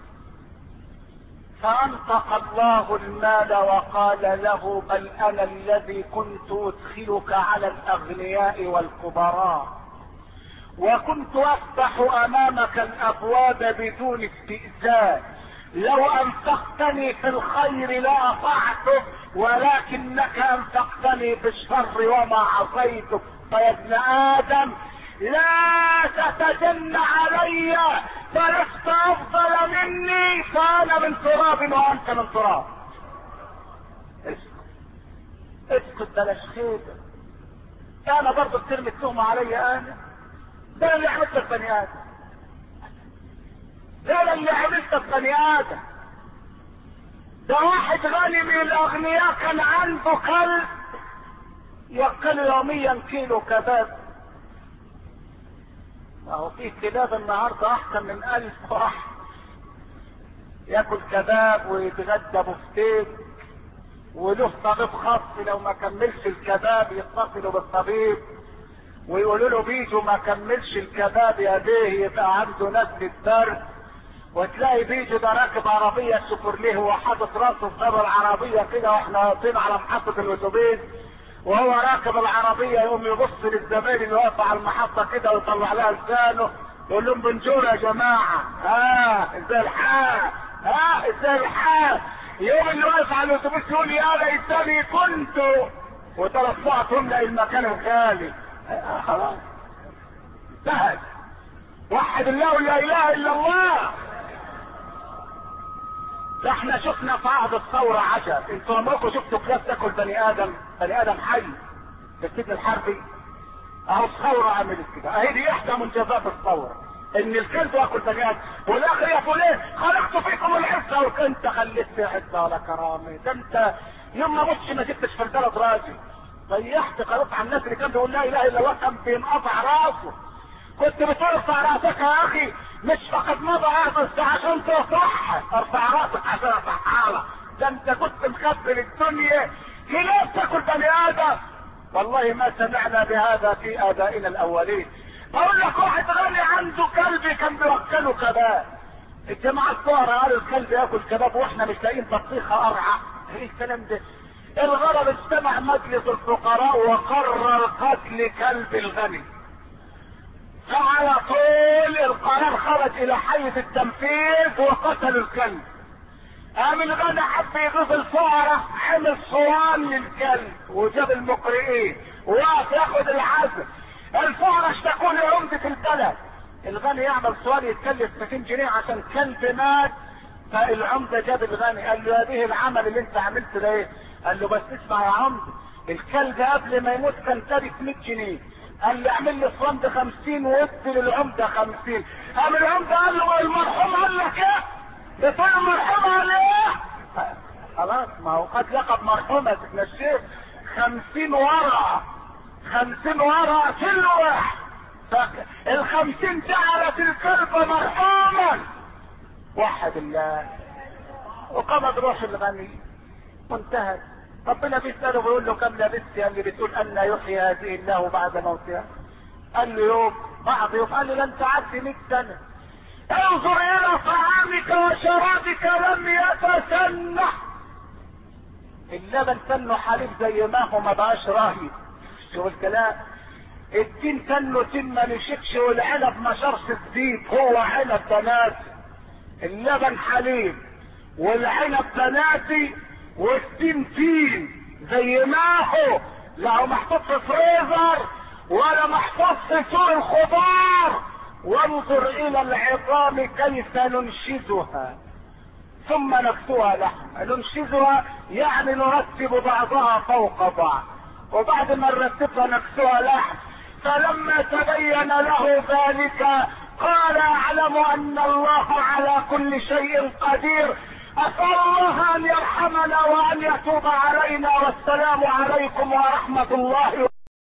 فانطق الله المال وقال له بل انا الذي كنت ادخلك على الاغنياء والكبراء، وكنت افتح امامك الابواب بدون استئذان. لو انفقتني في الخير لاطعتك، ولكنك انفقتني في الشر وما عصيتك. فيا ابن ادم لا تتجن علي، فلست افضل مني، فانا من تراب وانت من تراب. اسكت بلاش خيبة. انا برضه بترمي التهمة عليا انا؟ ده اللي عملت بني ادم، ده اللي عملت بني ادم. ده واحد غني من الاغنياء كان عنده كلب يأكل يوميا كيلو كباب. ما هو في كلاب النهارده احسن من 1000 واحد ياكل كباب ويتغدى بفتيك، وله طبيب خاص لو ما كملش الكباب يتصلوا بالطبيب، ويقولوا له بيجو ما كملش الكباب يا بيه يبقى عنده نزلة برد، وتلاقي بيجو ده راكب عربية شوفرليه وحاطط راسه في باب العربية كده واحنا واقفين على محطة الاتوبيس، وهو راكب العربية يقوم يبص للزمايل اللي واقف على المحطة كده ويطلع لها لسانه يقول لهم بنجور يا جماعة، ازاي الحال؟ ازاي الحال؟ يوم اللي واقف على الاتوبيس يقول يا ليتني كنت، وتلفعتهم لأي المكان الخالي. خلاص انتهت. وحد الله لا اله الا الله. ده احنا شفنا في عهد الثورة عجب. انتوا عمركم شفتوا كلاب تاكل بني ادم حي في السجن الحربي؟ اهو الثورة عملت كده، اهي دي احدى منجزات الثورة، ان الكلب ياكل بني ادم، والاخر يقول ايه؟ خلقت فيكم العزة، وانت خليت في عزة ولا كرامة. ده انت يوم ما بص ما جبتش في البلد راجل، ضيعت قرارات على الناس اللي كان بيقول لا اله الا الله كان بينقطع راسه. كنت بترفع راسك يا اخي، مش فقط مضى بس عشان تصح، ارفع راسك عشان اصحى. ده انت كنت مخبل الدنيا كلاب تاكل بني ادم. والله ما سمعنا بهذا في ابائنا الاولين. اقول لك واحد غني عنده كلب كان بيوكله كباب، الجماعه الصغار قالوا الكلب ياكل كباب واحنا مش لاقيين بطيخه ارعى. ايه الكلام ده؟ الغرب اجتمع مجلس الفقراء وقرر قتل كلب الغني، فعلى طول القرار خرج الى حيز التنفيذ وقتل الكلب. قام الغني حب يغيظ الفقراء، حمل صوان للكلب وجاب المقرئين وقف ياخد العزل. الفقراء اشتكوا لعمدة البلد، الغني يعمل صوان يتكلف 200 جنيه عشان كلب مات. فالعمدة جاب الغني قال له يا بيه العمل اللي انت عملته ده ايه؟ قال له بس اسمع يا عمدة، الكلب قبل ما يموت كان تارك 100 جنيه. قال لي اعمل لي صوان ب 50 وادي للعمدة 50. قام العمدة قال له المرحوم قال لك ايه؟ بتقول المرحوم قال ايه؟ خلاص ما هو قد لقب مرحومة ابن الشيخ 50 ورقة، 50 ورقة كل واحد، ال50 جعلت الكلب مرحوما. وحد الله. وقامت روح الغني وانتهت. ربنا بيسأله بيقول له كم لبثت؟ قال لي بتقول ان يحيي هذه الله بعد موتها. قال له يوم بعد يوم. قال له لن تعدي 100 سنة. انظر الى طعامك وشرابك لم يتسنى. اللبن سنه حليب زي ما هو ما بقاش راهي. شوف الكلام. التين سنه تين ما نشكش، والعنب ما شرش الزيت، هو عنب بناتي. اللبن حليب والعنب بناتي والتين تين زي ما هو، لا هو محطوط في فريزر ولا محطوط في سوق الخضار. وانظر الى العظام كيف ننشزها ثم نكسوها لحم. ننشزها يعني نرتب بعضها فوق بعض، وبعد ما نرتبها نكسوها لحم. فلما تبين له ذلك قال اعلم ان الله على كل شيء قدير. اسأل الله ان يرحمنا وان يتوب علينا، والسلام عليكم ورحمة الله.